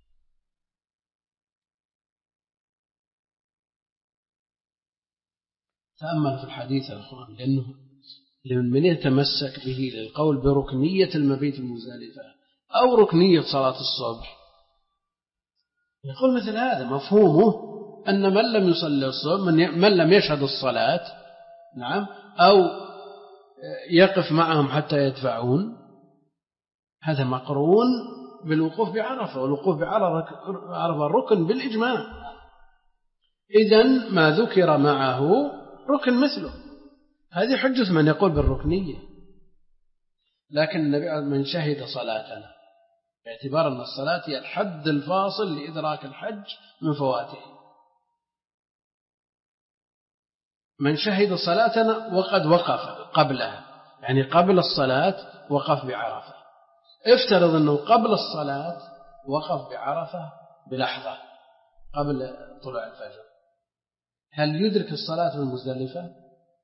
تأمل في الحديث يا أخوان، لأنه من يتمسك به للقول بركنية المبيت المزدلفة أو ركنية صلاة الصبح يقول مثل هذا مفهومه أن من لم يصلي الصبح، من, من لم يشهد الصلاة، نعم، أو يقف معهم حتى يدفعون، هذا مقرون بالوقوف بعرفة، والوقوف بعرفة ركن بالإجماع. إذن ما ذكر معه ركن مثله، هذه حجة من يقول بالركنية. لكن النبي من شهد صلاتنا باعتبار أن الصلاة هي الحد الفاصل لإدراك الحج من فواته، من شهد صلاتنا وقد وقف قبلها، يعني قبل الصلاة وقف بعرفة. افترض أنه قبل الصلاة وقف بعرفة بلحظة قبل طلوع الفجر، هل يدرك الصلاة في المزدلفة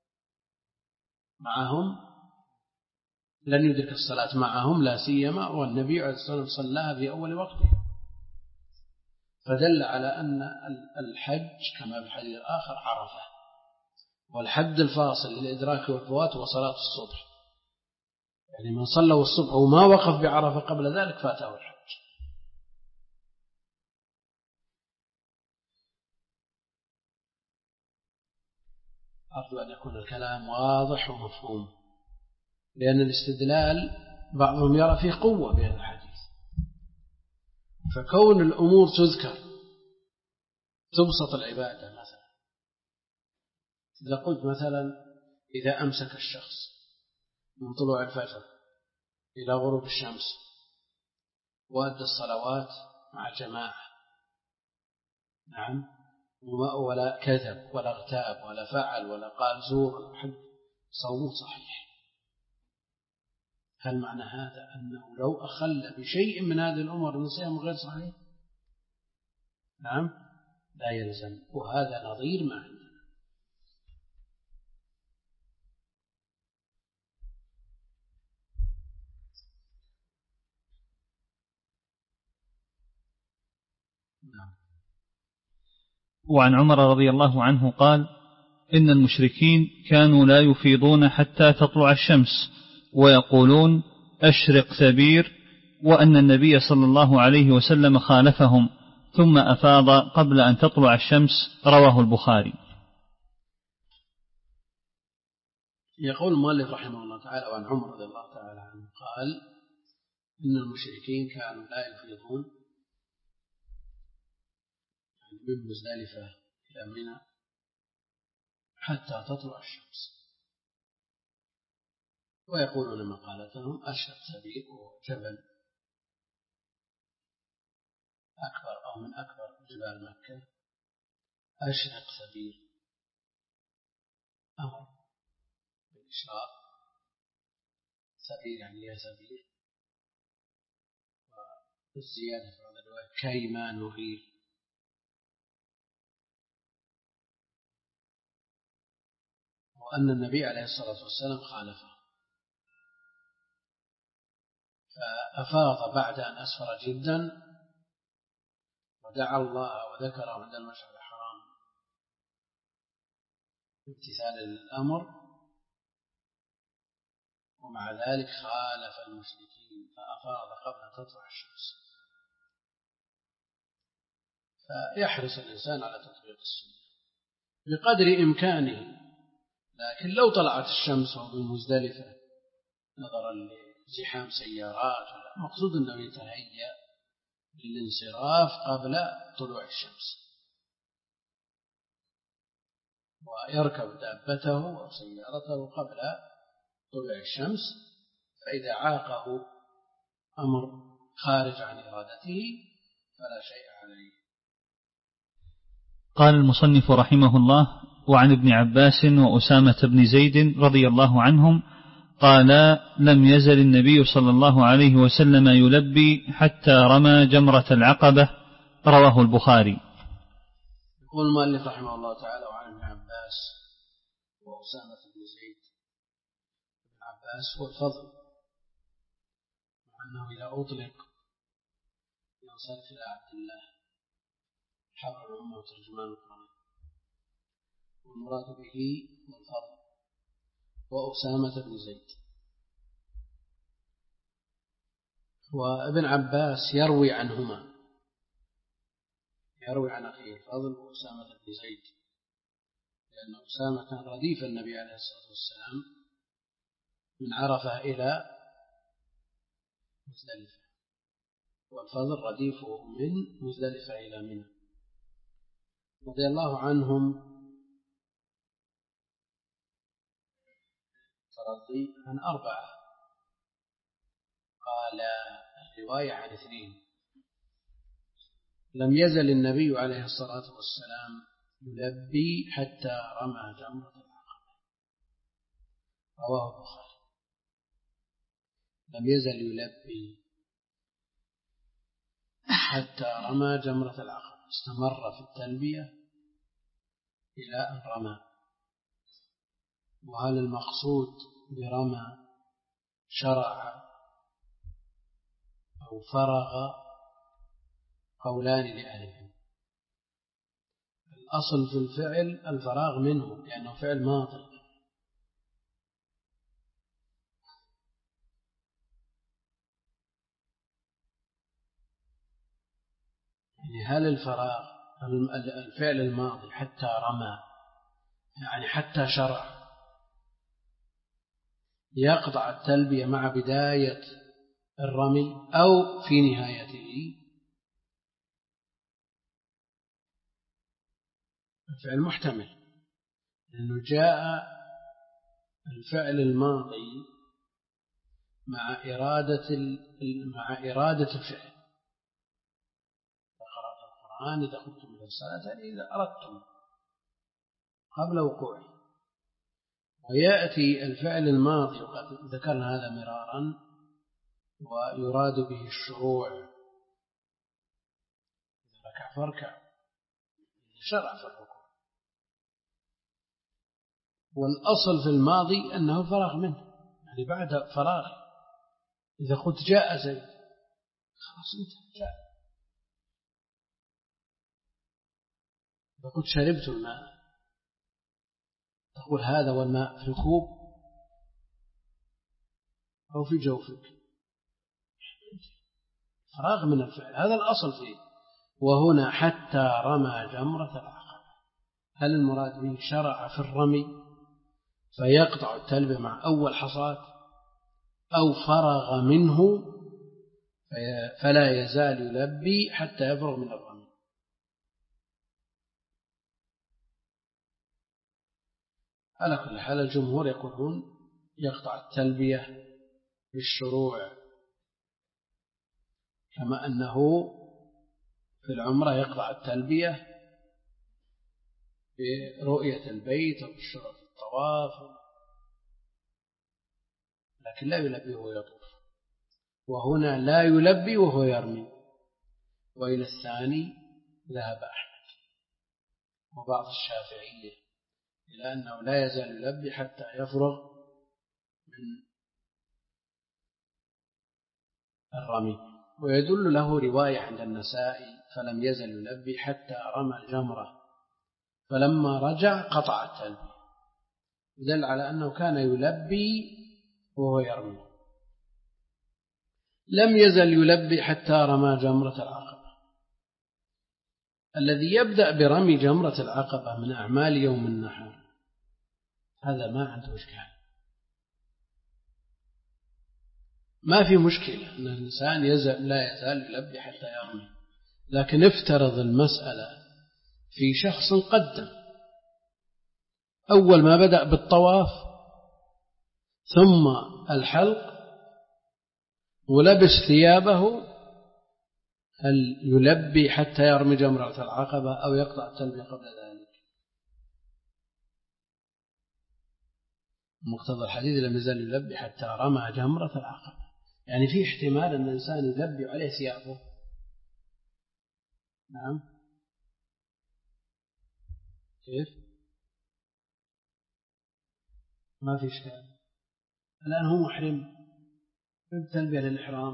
معهم؟ لن يدرك الصلاة معهم، لا سيما والنبي عليه الصلاة والسلام صلاها في أول وقته. فدل على أن الحج كما في الحديث الآخر عرفة، والحد الفاصل للإدراك والفوات هو صلاة الصبح، يعني من صلى الصبح وما وقف بعرفة قبل ذلك فاته الحج. أرجو أن يكون الكلام واضح ومفهوم، لأن الاستدلال بعضهم يرى فيه قوة بهذا الحديث، فكون الأمور تذكر تبسط العبادة. مثلا إذا قلت مثلا إذا أمسك الشخص من طلوع الفجر إلى غروب الشمس وأدى الصلوات مع الجماعة، نعم، ولا كذب ولا اغتاب ولا فعل ولا قال زور ولا حج، صومه صحيح. هل معنى هذا أنه لو أخل بشيء من هذه الأمور أن صيامه غير صحيح؟ نعم، لا يلزم، وهذا نظير ما عندنا. نعم. وعن عمر رضي الله عنه قال: إن المشركين كانوا لا يفيضون حتى تطلع الشمس ويقولون أشرق ثبير، وأن النبي صلى الله عليه وسلم خالفهم ثم أفاض قبل أن تطلع الشمس. رواه البخاري. يقول المؤلف رحمه الله تعالى: وعن عمر رضي الله تعالى عنه قال: إن المشركين كانوا لا يفيضون من مزدلفة إلى منى حتى تطلع الشمس، ويقولون مقالتهم أشرق ثبير، وجبل أكبر أو من أكبر جبال مكة، أشرق ثبير، أمر بالإشراق، ثبير يعني يا ثبير، والزيادة في هذا الرواية كيما نغير. وأن النبي عليه الصلاة والسلام خالفه فأفاض بعد أن أسفر جدا، ودعا الله وذكره عند المشعر الحرام امتثال للأمر، ومع ذلك خالف المشركين فأفاض قبل تطلع الشمس. فيحرص الإنسان على تطبيق السنة بقدر إمكانه، لكن لو طلعت الشمس وهو بمزدلفة نظرا لزحام سيارات، مقصود أنه يتهيأ للانصراف قبل طلوع الشمس، ويركب دابته أو سيارته قبل طلوع الشمس، فإذا عاقه أمر خارج عن إرادته فلا شيء عليه. قال المصنف رحمه الله: وعن ابن عباس وأسامة بن زيد رضي الله عنهم قالا: لم يزل النبي صلى الله عليه وسلم يلبي حتى رمى جمرة العقبة. رواه البخاري. يقول المؤلف رحمه الله تعالى: وعن ابن عباس وأسامة بن زيد. ابن عباس هو الفضل، وأنه إذا أطلق ينصرف إلى عبد الله حبر الأمة وترجمان القرآن، والمراد به الفضل. وأسامة بن زيد، وابن عباس يروي عنهما، يروي عن أخيه الفضل وأسامة بن زيد، لأن أسامة كان رديف النبي عليه الصلاة والسلام من عرفة إلى مزدلفة، والفضل رديفه من مزدلفة إلى منى، رضي الله عنهم. ترضي عن أربعة، قال الرواية عن اثنين: لم يزل النبي عليه الصلاة والسلام يلبي حتى رمى جمرة العقبة. رواه البخاري. لم يزل يلبي حتى رمى جمرة العقبة، استمر في التلبية إلى أن رمى. وهل المقصود برمى شرع أو فرغ؟ قولان لأهل العلم. الأصل في الفعل الفراغ منه لأنه فعل ماضي. يعني هل الفراغ الفعل الماضي حتى رمى يعني حتى شرع يقطع التلبية مع بداية الرمي أو في نهايته؟ الفعل محتمل لأنه جاء الفعل الماضي مع إرادة مع إرادة الفعل. فقرأت القرآن إذا قمتم إلى الصلاة إذا أردتم قبل وقوعه. ويأتي الفعل الماضي وقد ذكرنا هذا مرارا ويراد به الشروع. إذا ركع فاركع شرع في الركوع. والأصل في الماضي أنه فراغ منه يعني بعد فراغ. إذا قلت جاء زيد خلاص انت جاء. إذا قلت شربت الماء تقول هذا والماء في الكوب أو في جوفك. فراغ من الفعل هذا الأصل فيه. وهنا حتى رمى جمرة العقبة هل المراد به شرع في الرمي فيقطع التلبية مع أول حصاة أو فرغ منه فلا يزال يلبي حتى يفرغ من الرمي؟ على كل حال الجمهور يقولون يقطع التلبية بالشروع كما أنه في العمرة يقطع التلبية برؤية البيت أو بالشروع في الطواف لكن لا يلبي وهو يطوف. وهنا لا يلبي وهو يرمي. وإلى الثاني ذهب أحمد وبعض الشافعية إلى أنه لا يزال يلبي حتى يفرغ من الرمي. ويدل له رواية عند النسائي فلم يزل يلبي حتى رمى الجمرة فلما رجع قطع التلبية. دل على أنه كان يلبي وهو يرمي. لم يزل يلبي حتى رمى جمرة العقبة. الذي يبدأ برمي جمرة العقبة من أعمال يوم النحر هذا ما عنده إشكال ما في مشكلة أن الإنسان يزل لا يزال يلبي حتى يرمي. لكن افترض المسألة في شخص قدم أول ما بدأ بالطواف ثم الحلق ولبس ثيابه هل يلبي حتى يرمي جمرة العقبة أو يقطع التلبية قبل ذلك؟ مقتضى الحديث لم يزل يلبي حتى رمى جمرة العقبة يعني في احتمال أن الإنسان يلبي عليه ثيابه. نعم كيف ما في إشكال الآن هو محرم بتلبية للإحرام.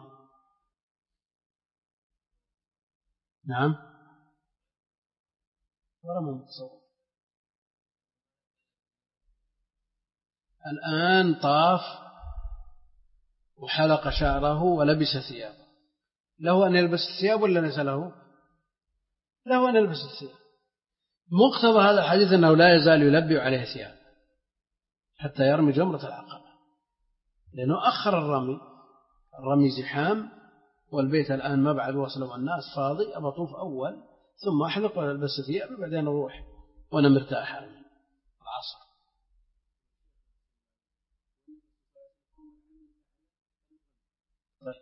نعم ورمى متصور الآن طاف وحلق شعره ولبس ثيابه له أن يلبس الثياب ولا ليس له؟ له أن يلبس الثياب. مقتضى هذا الحديث أنه لا يزال يلبي عليه ثياب حتى يرمي جمرة العقبة لأنه أخر الرمي. الرمي زحام والبيت الآن ما بعد وصل والناس فاضي أبطوف أول ثم أحلق وألبس ثياب وبعدين أروح وأنا مرتاح العصر. طيب.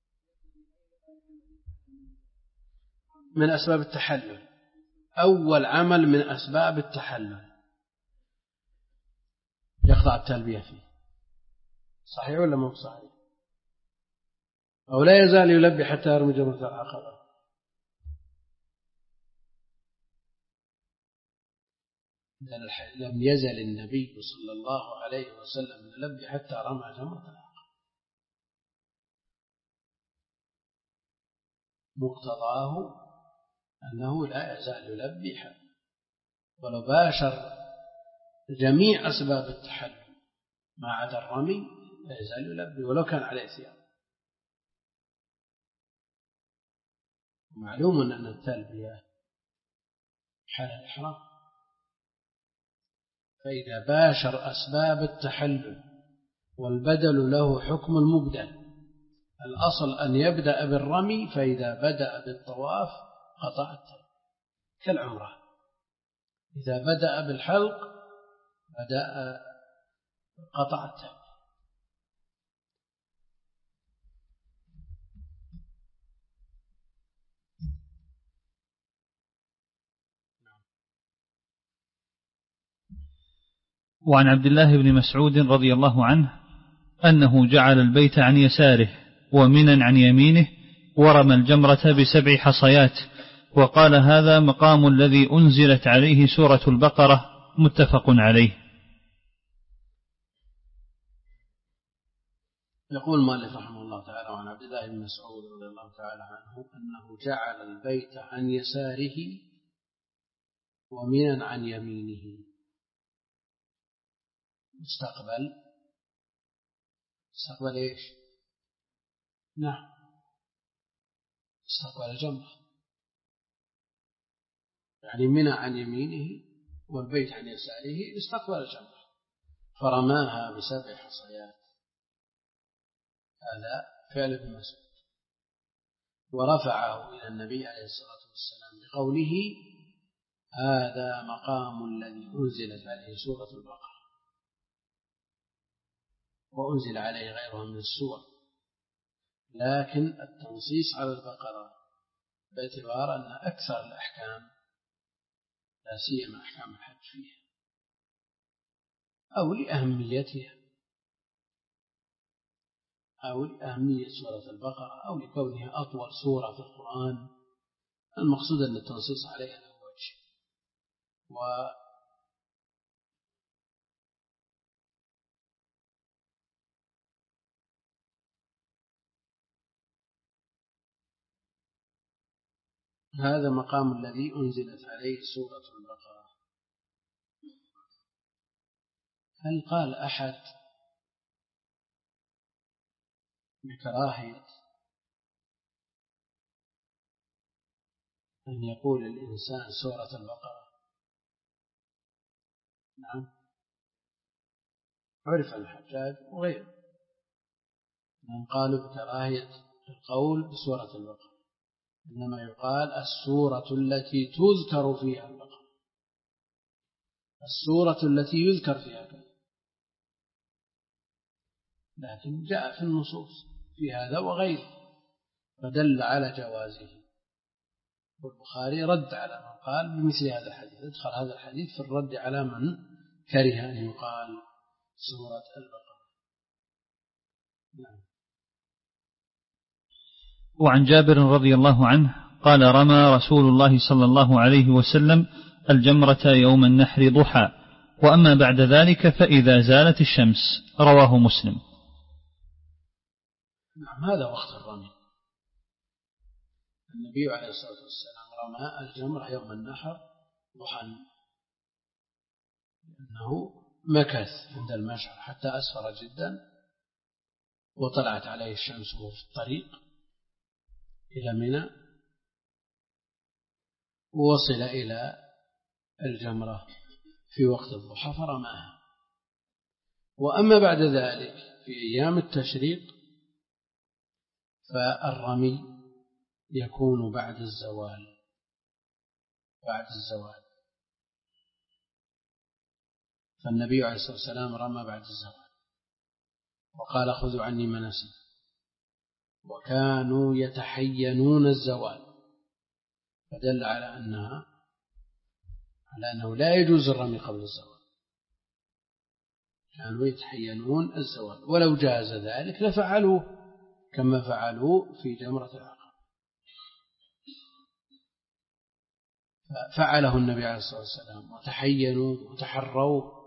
من أسباب التحلل أول عمل من أسباب التحلل يقطع التلبية فيه صحيح ولا مو صحيح؟ أو لا يزال يلبي حتى يرمي جمرة العقبة؟ لم يزل النبي صلى الله عليه وسلم يلبي حتى رمى جمرة العقبة. مقتضاه أنه لا يزال يلبي ولو باشر جميع أسباب التحلل ما عدا الرمي لا يزال يلبي ولو كان عليه ثياب. معلوم أن التلبية حال الإحرام، فإذا باشر أسباب التحلل والبدل له حكم المبدل، الأصل أن يبدأ بالرمي، فإذا بدأ بالطواف قطع التلبية كالعمرة، إذا بدأ بالحلق بدأ قطع التلبية. وعن عبد الله بن مسعود رضي الله عنه أنه جعل البيت عن يساره ومنا عن يمينه ورمى الجمرة بسبع حصيات، وقال هذا مقام الذي أنزلت عليه سورة البقرة، متفق عليه. يقول المؤلف رحمه الله تعالى وعن عبد الله بن مسعود رضي الله تعالى عنه أنه جعل البيت عن يساره ومنا عن يمينه، مستقبل استقبل إيش؟ نعم، استقبل الجمرة، يعني منى عن يمينه والبيت عن يساره استقبل الجمرة، فرماها بسبع حصيات. هذا فعل ابن مسعود، ورفعه إلى النبي عليه الصلاة والسلام بقوله هذا مقام الذي أنزلت عليه سورة البقرة، وأنزل عليه غيرها من السور، لكن التنصيص على البقرة باعتبار أن أكثر الأحكام لا سيما أحكام الحج فيها أو لأهميتها أو لأهمية سورة البقرة أو لكونها أطول سورة في القرآن، المقصود أن التنصيص عليها له وجه. وهذا مقام الذي أنزلت عليه سورة البقرة. هل قال أحد بكراهية أن يقول الإنسان سورة البقرة؟ نعم، عرف الحجاج وغيره من قالوا بكراهية القول بسورة البقرة، إنما يقال السورة التي تذكر فيها البقرة، السورة التي يذكر فيها كذا، لكن جاء في النصوص في هذا وغيره فدل على جوازه، والبخاري رد على من قال بمثل هذا الحديث، ادخل هذا الحديث في الرد على من كره أن يقال سورة البقرة. نعم. وعن جابر رضي الله عنه قال رمى رسول الله صلى الله عليه وسلم الجمرة يوم النحر ضحى، وأما بعد ذلك فإذا زالت الشمس، رواه مسلم. نعم، هذا وقت الرمي. النبي عليه الصلاة والسلام رمى الجمرة يوم النحر ضحى، لأنه مكث عند المشعر حتى أسفر جدا، وطلعت عليه الشمس وهو في الطريق إلى منى، ووصل إلى الجمرة في وقت الضحى فرماها. وأما بعد ذلك في أيام التشريق فالرمي يكون بعد الزوال، بعد الزوال، فالنبي عليه الصلاة والسلام رمى بعد الزوال وقال خذوا عني مناسك، وكانوا يتحينون الزوال، فدل على أنها على أنه لا يجوز الرمي قبل الزوال، كانوا يتحينون الزوال، ولو جاز ذلك لفعلوه كما فعلوا في جمرة العقبة، ففعله النبي عليه الصلاة والسلام وتحينوا وتحروا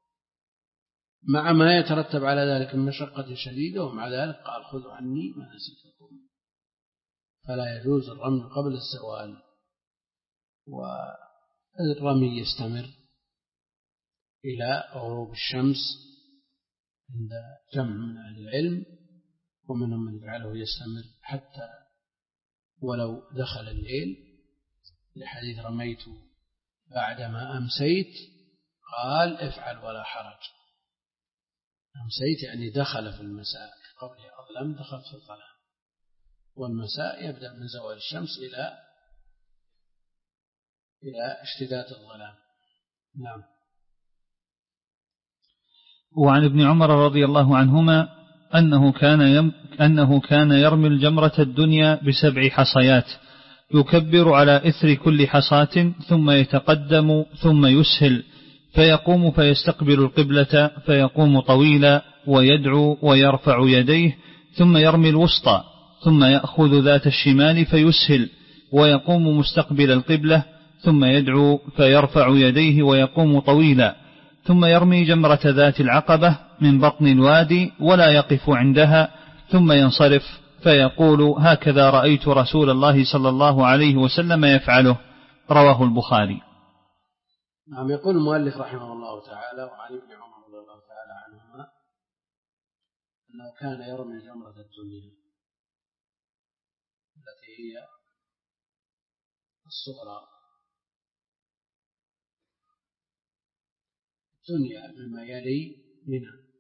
مع ما يترتب على ذلك من مشقة شديدة، ومع ذلك قال خذوا عني مناسككم، فلا يجوز الرمي قبل الزوال. الرمي يستمر إلى غروب الشمس عند جمع من أهل العلم، ومنهم من يجعله يستمر حتى ولو دخل الليل، لحديث رميت بعدما أمسيت، قال افعل ولا حرج. أمسيت يعني دخل في المساء، قبله أظلم دخل في الظلام، والمساء يبدأ من زوال الشمس إلى إلى اشتداد الظلام. نعم. وعن ابن عمر رضي الله عنهما أنه كان يم أنه كان يرمي الجمرة الدنيا بسبع حصيات، يكبر على إثر كل حصاة، ثم يتقدم ثم يسهل، فيقوم فيستقبل القبلة فيقوم طويلا ويدعو ويرفع يديه، ثم يرمي الوسطى، ثم يأخذ ذات الشمال فيسهل ويقوم مستقبل القبلة، ثم يدعو فيرفع يديه ويقوم طويلا، ثم يرمي جمرة ذات العقبة من بطن الوادي ولا يقف عندها، ثم ينصرف فيقول هكذا رأيت رسول الله صلى الله عليه وسلم يفعله. رواه البخاري. نعم. يقول المؤلف رحمه الله تعالى: وعن ابن عمر رضي الله تعالى عنهما أنه كان يرمي جمرة الدنيا التي هي الصغرى، الدنيا مما يلي منها،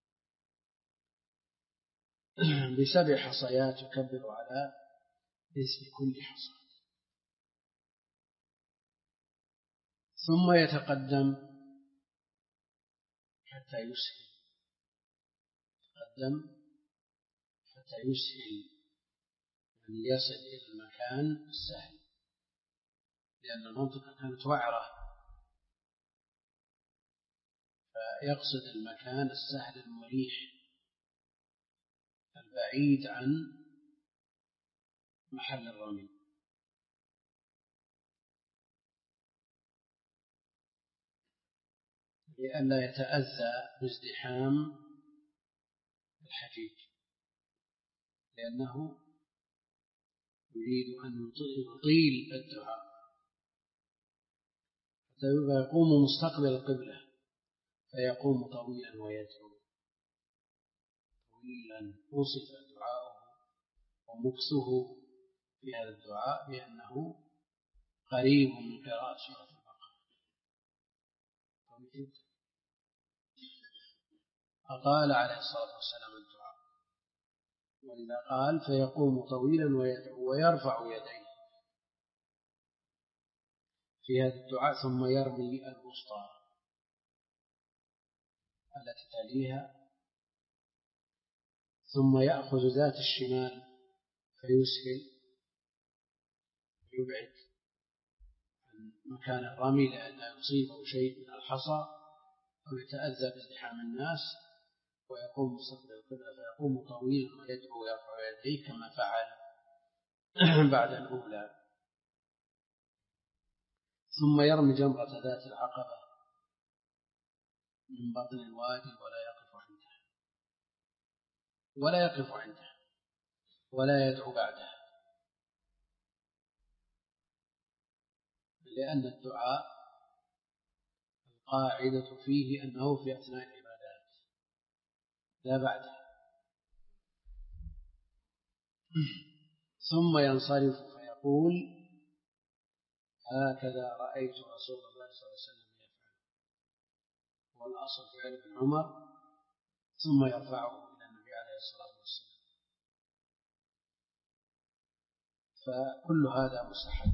بسبع حصيات يكبر على إثر كل حصى، ثم يتقدم حتى يسهل، يتقدم حتى يسهل أن يصل إلى المكان السهل، لأن المنطقة كانت وعرة، فيقصد المكان السهل المريح البعيد عن محل الرمي. لئلا يتأذى بازدحام الحجيج، لأنه يريد أن يطيل الدعاء حتى يقوم مستقبل القبلة، فيقوم طويلا ويدعو طويلا. وصف دعاءه ومكسه في هذا الدعاء بأنه قريب من قراءة سورة البقرة. فقال عليه الصلاة والسلام الدعاء، وإذا قال فيقوم طويلا ويدعو ويرفع يديه في هذا الدعاء، ثم يرمي الوسطى التي تليها، ثم يأخذ ذات الشمال فيسهل، يبعد عن مكان الرمي لئلا يصيبه شيء من الحصى أو يتأذى بازدحام الناس، ويقوم مستقبل القبلة فيقوم طويلا ويدعو ويرفع يديه كما فعل بعد الأولى. ثم يرمي جمرة ذات العقبة من بطن الوادي ولا يقف عندها ولا يقف عندها ولا يدعو بعدها، لأن الدعاء القاعدة فيه أنه في أثناء العبادات لا بعدها. ثم ينصرف فيقول هكذا رأيت رسول الله صلى الله عليه وسلم يفعل، والأصل فعل ابن عمر، ثم يرفعه إلى النبي عليه الصلاة والسلام. فكل هذا مستحب،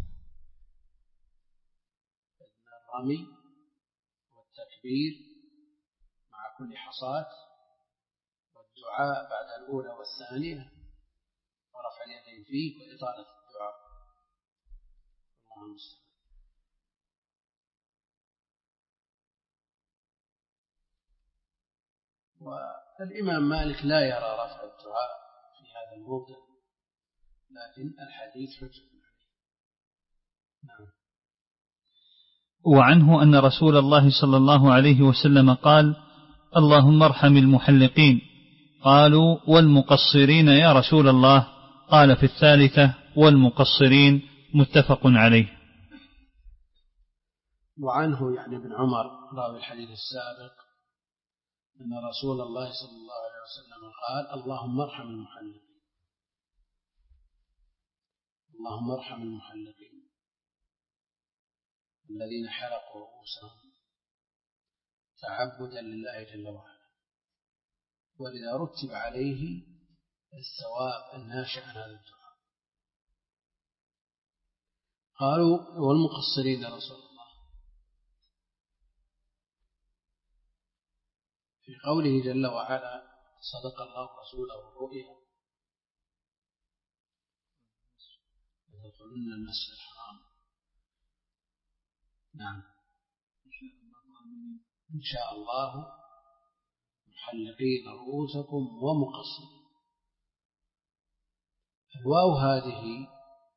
الرمي والتكبير مع كل حصاة، والدعاء بعد الأولى والثانية، ورفع اليدين فيه، وإطالة الدعاء. الله المستعان. والإمام مالك لا يرى رفع الدعاء في هذا الموضع، لكن الحديث حجة عليه. نعم. وعنه أن رسول الله صلى الله عليه وسلم قال اللهم ارحم المحلقين، قالوا والمقصرين يا رسول الله؟ قال في الثالثة والمقصرين. متفق عليه. وعنه يعني ابن عمر راوي الحديث السابق أن رسول الله صلى الله عليه وسلم قال اللهم ارحم المحلقين اللهم ارحم المحلقين الذين حلقوا رؤوسهم تعبدا لله جل وعلا، ولذا رتب عليه الثواب الناشئ عن هذا الدعاء. قالوا والمقصرين يا رسول الله، في قوله جل وعلا صدق الله رسوله الرؤيا يدخلون المسجد الحرام. نعم إن شاء الله محلقين رؤوسكم ومقصرين. الواو هذه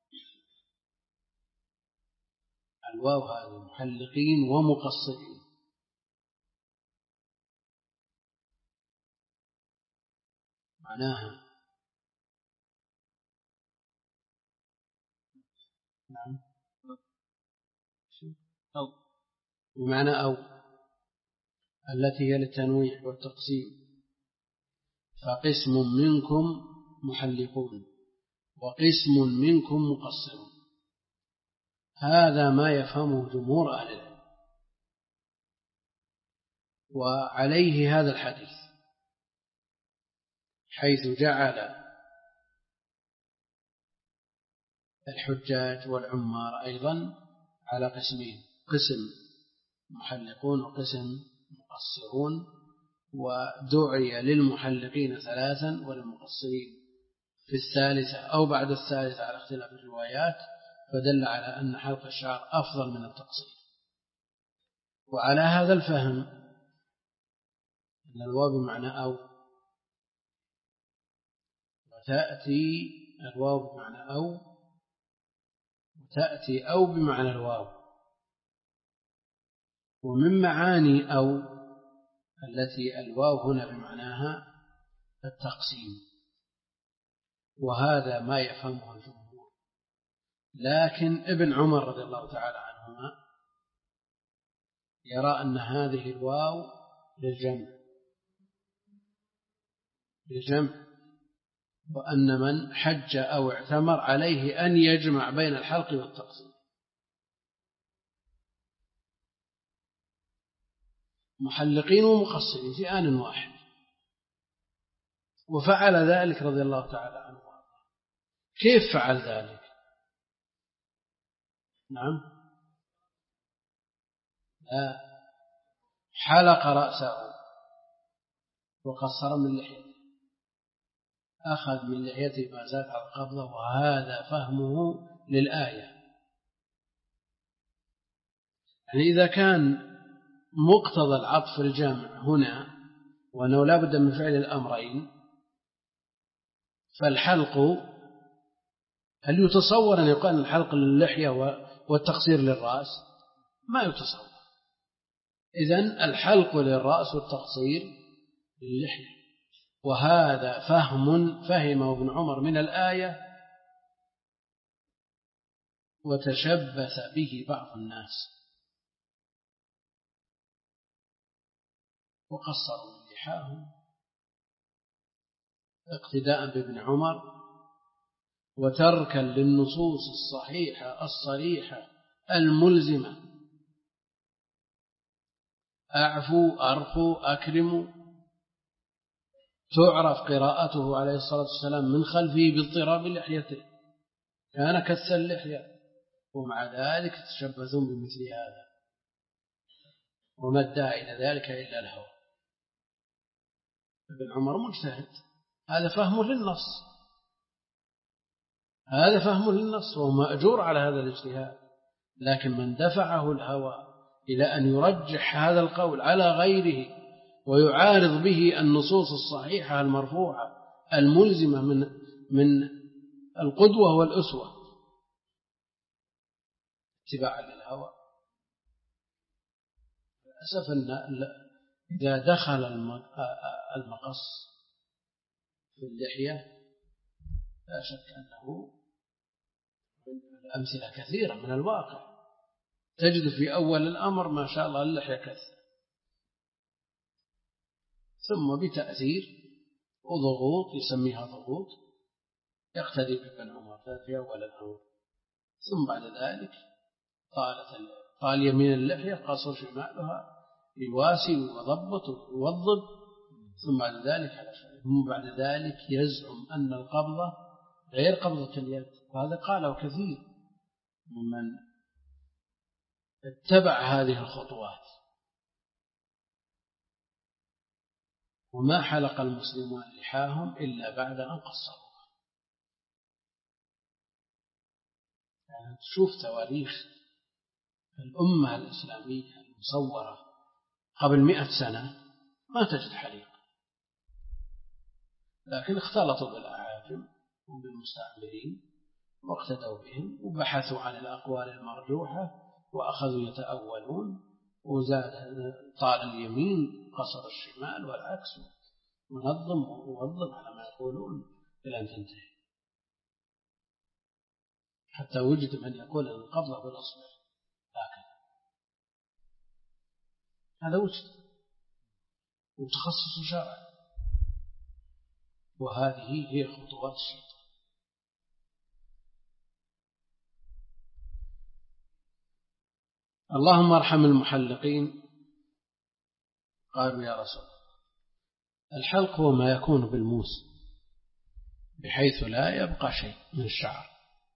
الواو هذه محلقين ومقصرين، معناها نعم أو بمعنى أو التي هي للتنويع والتقسيم، فقسم منكم محلقون وقسم منكم مقصرون. هذا ما يفهمه جمهور أهل العلم، وعليه هذا الحديث حيث جعل الحجاج والعمار أيضا على قسمين، قسم محلقون وقسم مقصرون، ودعي للمحلقين ثلاثا وللمقصرين في الثالثة أو بعد الثالثة على اختلاف الروايات، فدل على أن حلق الشعر أفضل من التقصير. وعلى هذا الفهم أن الواو بمعنى أو، وتأتي الواو بمعنى أو، وتأتي أو بمعنى الواو. ومن معاني أو التي الواو هنا بمعناها التقسيم، وهذا ما يفهمه الجمهور. لكن ابن عمر رضي الله تعالى عنهما يرى أن هذه الواو للجمع للجمع وأن من حج أو اعتمر عليه أن يجمع بين الحلق والتقصير. محلقين ومقصرين في آن واحد، وفعل ذلك رضي الله تعالى عنه. كيف فعل ذلك؟ نعم لا، حلق رأسه وقصر من لحيته، أخذ من لحيته ما زاد على القبضة، وهذا فهمه للآية. يعني إذا كان مقتضى العطف الجامع هنا وأنه لا بد من فعل الأمرين، فالحلق هل يتصور أن يقال الحلق للحية والتقصير للرأس؟ ما يتصور. إذن الحلق للرأس والتقصير للحية، وهذا فهم فهمه ابن عمر من الآية وتشبث به بعض الناس وقصروا لحاهم اقتداء بابن عمر وتركا للنصوص الصحيحة الصريحة الملزمة. أعفوا أرخوا أكرموا، تعرف قراءته عليه الصلاة والسلام من خلفه باضطراب لحيته، كان كث اللحية، ومع ذلك تشبثون بمثل هذا، وما الداعي إلى ذلك إلا الهوى. ابن عمر مجتهد، هذا فهمه للنص، هذا فهمه للنص وهو مأجور على هذا الاجتهاد. لكن من دفعه الهوى إلى أن يرجح هذا القول على غيره ويعارض به النصوص الصحيحة المرفوعة الملزمة من من القدوة والأسوة اتباعا للهوى، للأسف أن إذا دخل المقص في اللحية لا شك أنه أمثلة كثيرة من الواقع تجد في أول الأمر ما شاء الله اللحية كثر، ثم بتأثير وضغوط يسميها ضغوط يقتدي بابن عمر في أول الأمر، ثم بعد ذلك طالت طال يمين اللحية قصر شمالها يواسي ويضبط ويوضب، ثم بعد ذلك على شيء، ثم بعد ذلك يزعم أن القبضة غير قبضة اليد. وهذا قاله كثير ممن اتبع هذه الخطوات. وما حلق المسلمون لحاهم إلا بعد أن قصروا. يعني تشوف تواريخ الأمة الإسلامية المصورة قبل مئة سنة ما تجد حليق، لكن اختلطوا بالأعاجم وبالمستعمرين واقتدوا بهم وبحثوا عن الأقوال المرجوحة وأخذوا يتأولون، وزاد طال اليمين قصر الشمال والعكس، منظم وموظم على ما يقولون إلى أن تنتهي، حتى وجد من يقول أن القبضة بالأصبع، لكن هذا وجد وتخصص شرعي، وهذه هي خطوات الشيطان. اللهم ارحم المحلقين. قالوا يا رسول الحلق هو ما يكون بالموس بحيث لا يبقى شيء من الشعر،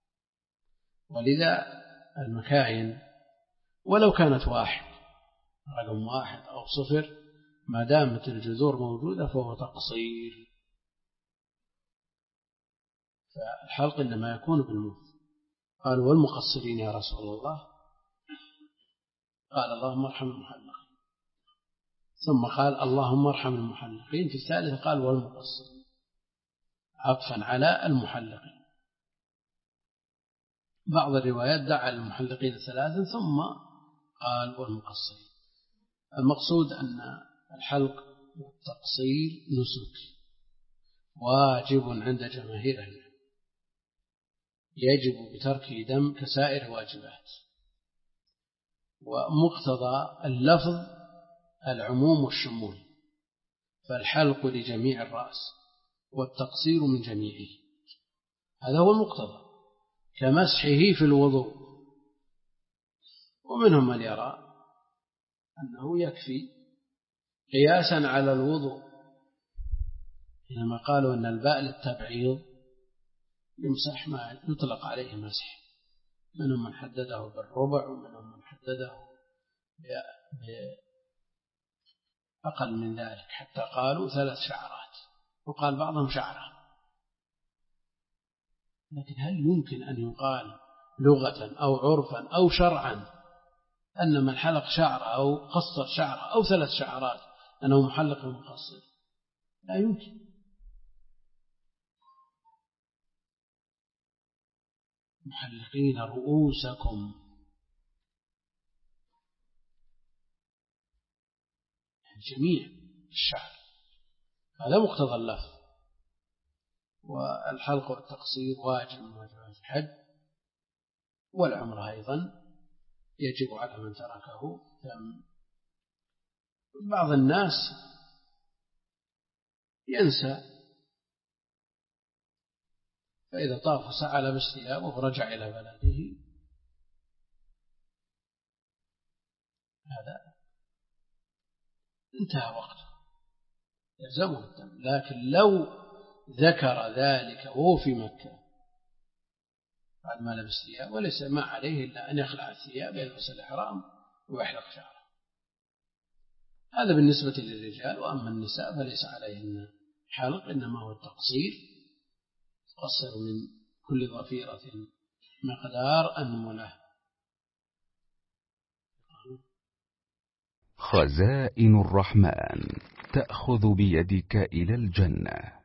ولذا المكاين ولو كانت واحد رقم واحد أو صفر ما دامت الجذور موجودة فهو تقصير. فالحلق إنما يكون بالموس. قالوا والمقصرين يا رسول الله؟ قال اللهم ارحم المحلقين، ثم قال اللهم ارحم المحلقين، في الثالث قال والمقصرين عطفا على المحلقين. بعض الروايات دعا المحلقين ثلاثا ثم قال والمقصرين. المقصود أن الحلق والتقصير نسك واجب عند جماهير العلم، يجب بتركه دم كسائر واجبات، ومقتضى اللفظ العموم والشمول، فالحلق لجميع الرأس والتقصير من جميعه، هذا هو المقتضى، كمسحه في الوضوء. ومنهم من يرى أنه يكفي قياسا على الوضوء، حينما قالوا أن الباء للتبعيض يمسح ما يطلق عليه مسح، منهم من حدده بالربع ومنهم من حدده بأقل من ذلك، حتى قالوا ثلاث شعرات، وقال بعضهم شعرة. لكن هل يمكن أن يقال لغة أو عرفا أو شرعا أن من حلق شعر أو قصر شعر أو ثلاث شعرات أنه محلق ومقصر؟ لا يمكن. محلقين رؤوسكم، جميع الشعر، هذا مقتضى اللفظ. والحلق والتقصير واجب من واجبات الحج، والعمرة أيضا يجب على من تركه. بعض الناس ينسى، فإذا طاف سعى لبس ثيابه ورجع إلى بلده، هذا انتهى وقته يلزمه الدم. لكن لو ذكر ذلك وهو في مكة بعد ما لبس ثياب وليس ما عليه إلا أن يخلع الثياب يلبس الإحرام ويحلق شعره، هذا بالنسبة للرجال. وأما النساء فليس عليهن حلق، إنما هو التقصير، تقصر من كل ضفيرة مقدار أنملة. خزائن الرحمن تأخذ بيدك إلى الجنة.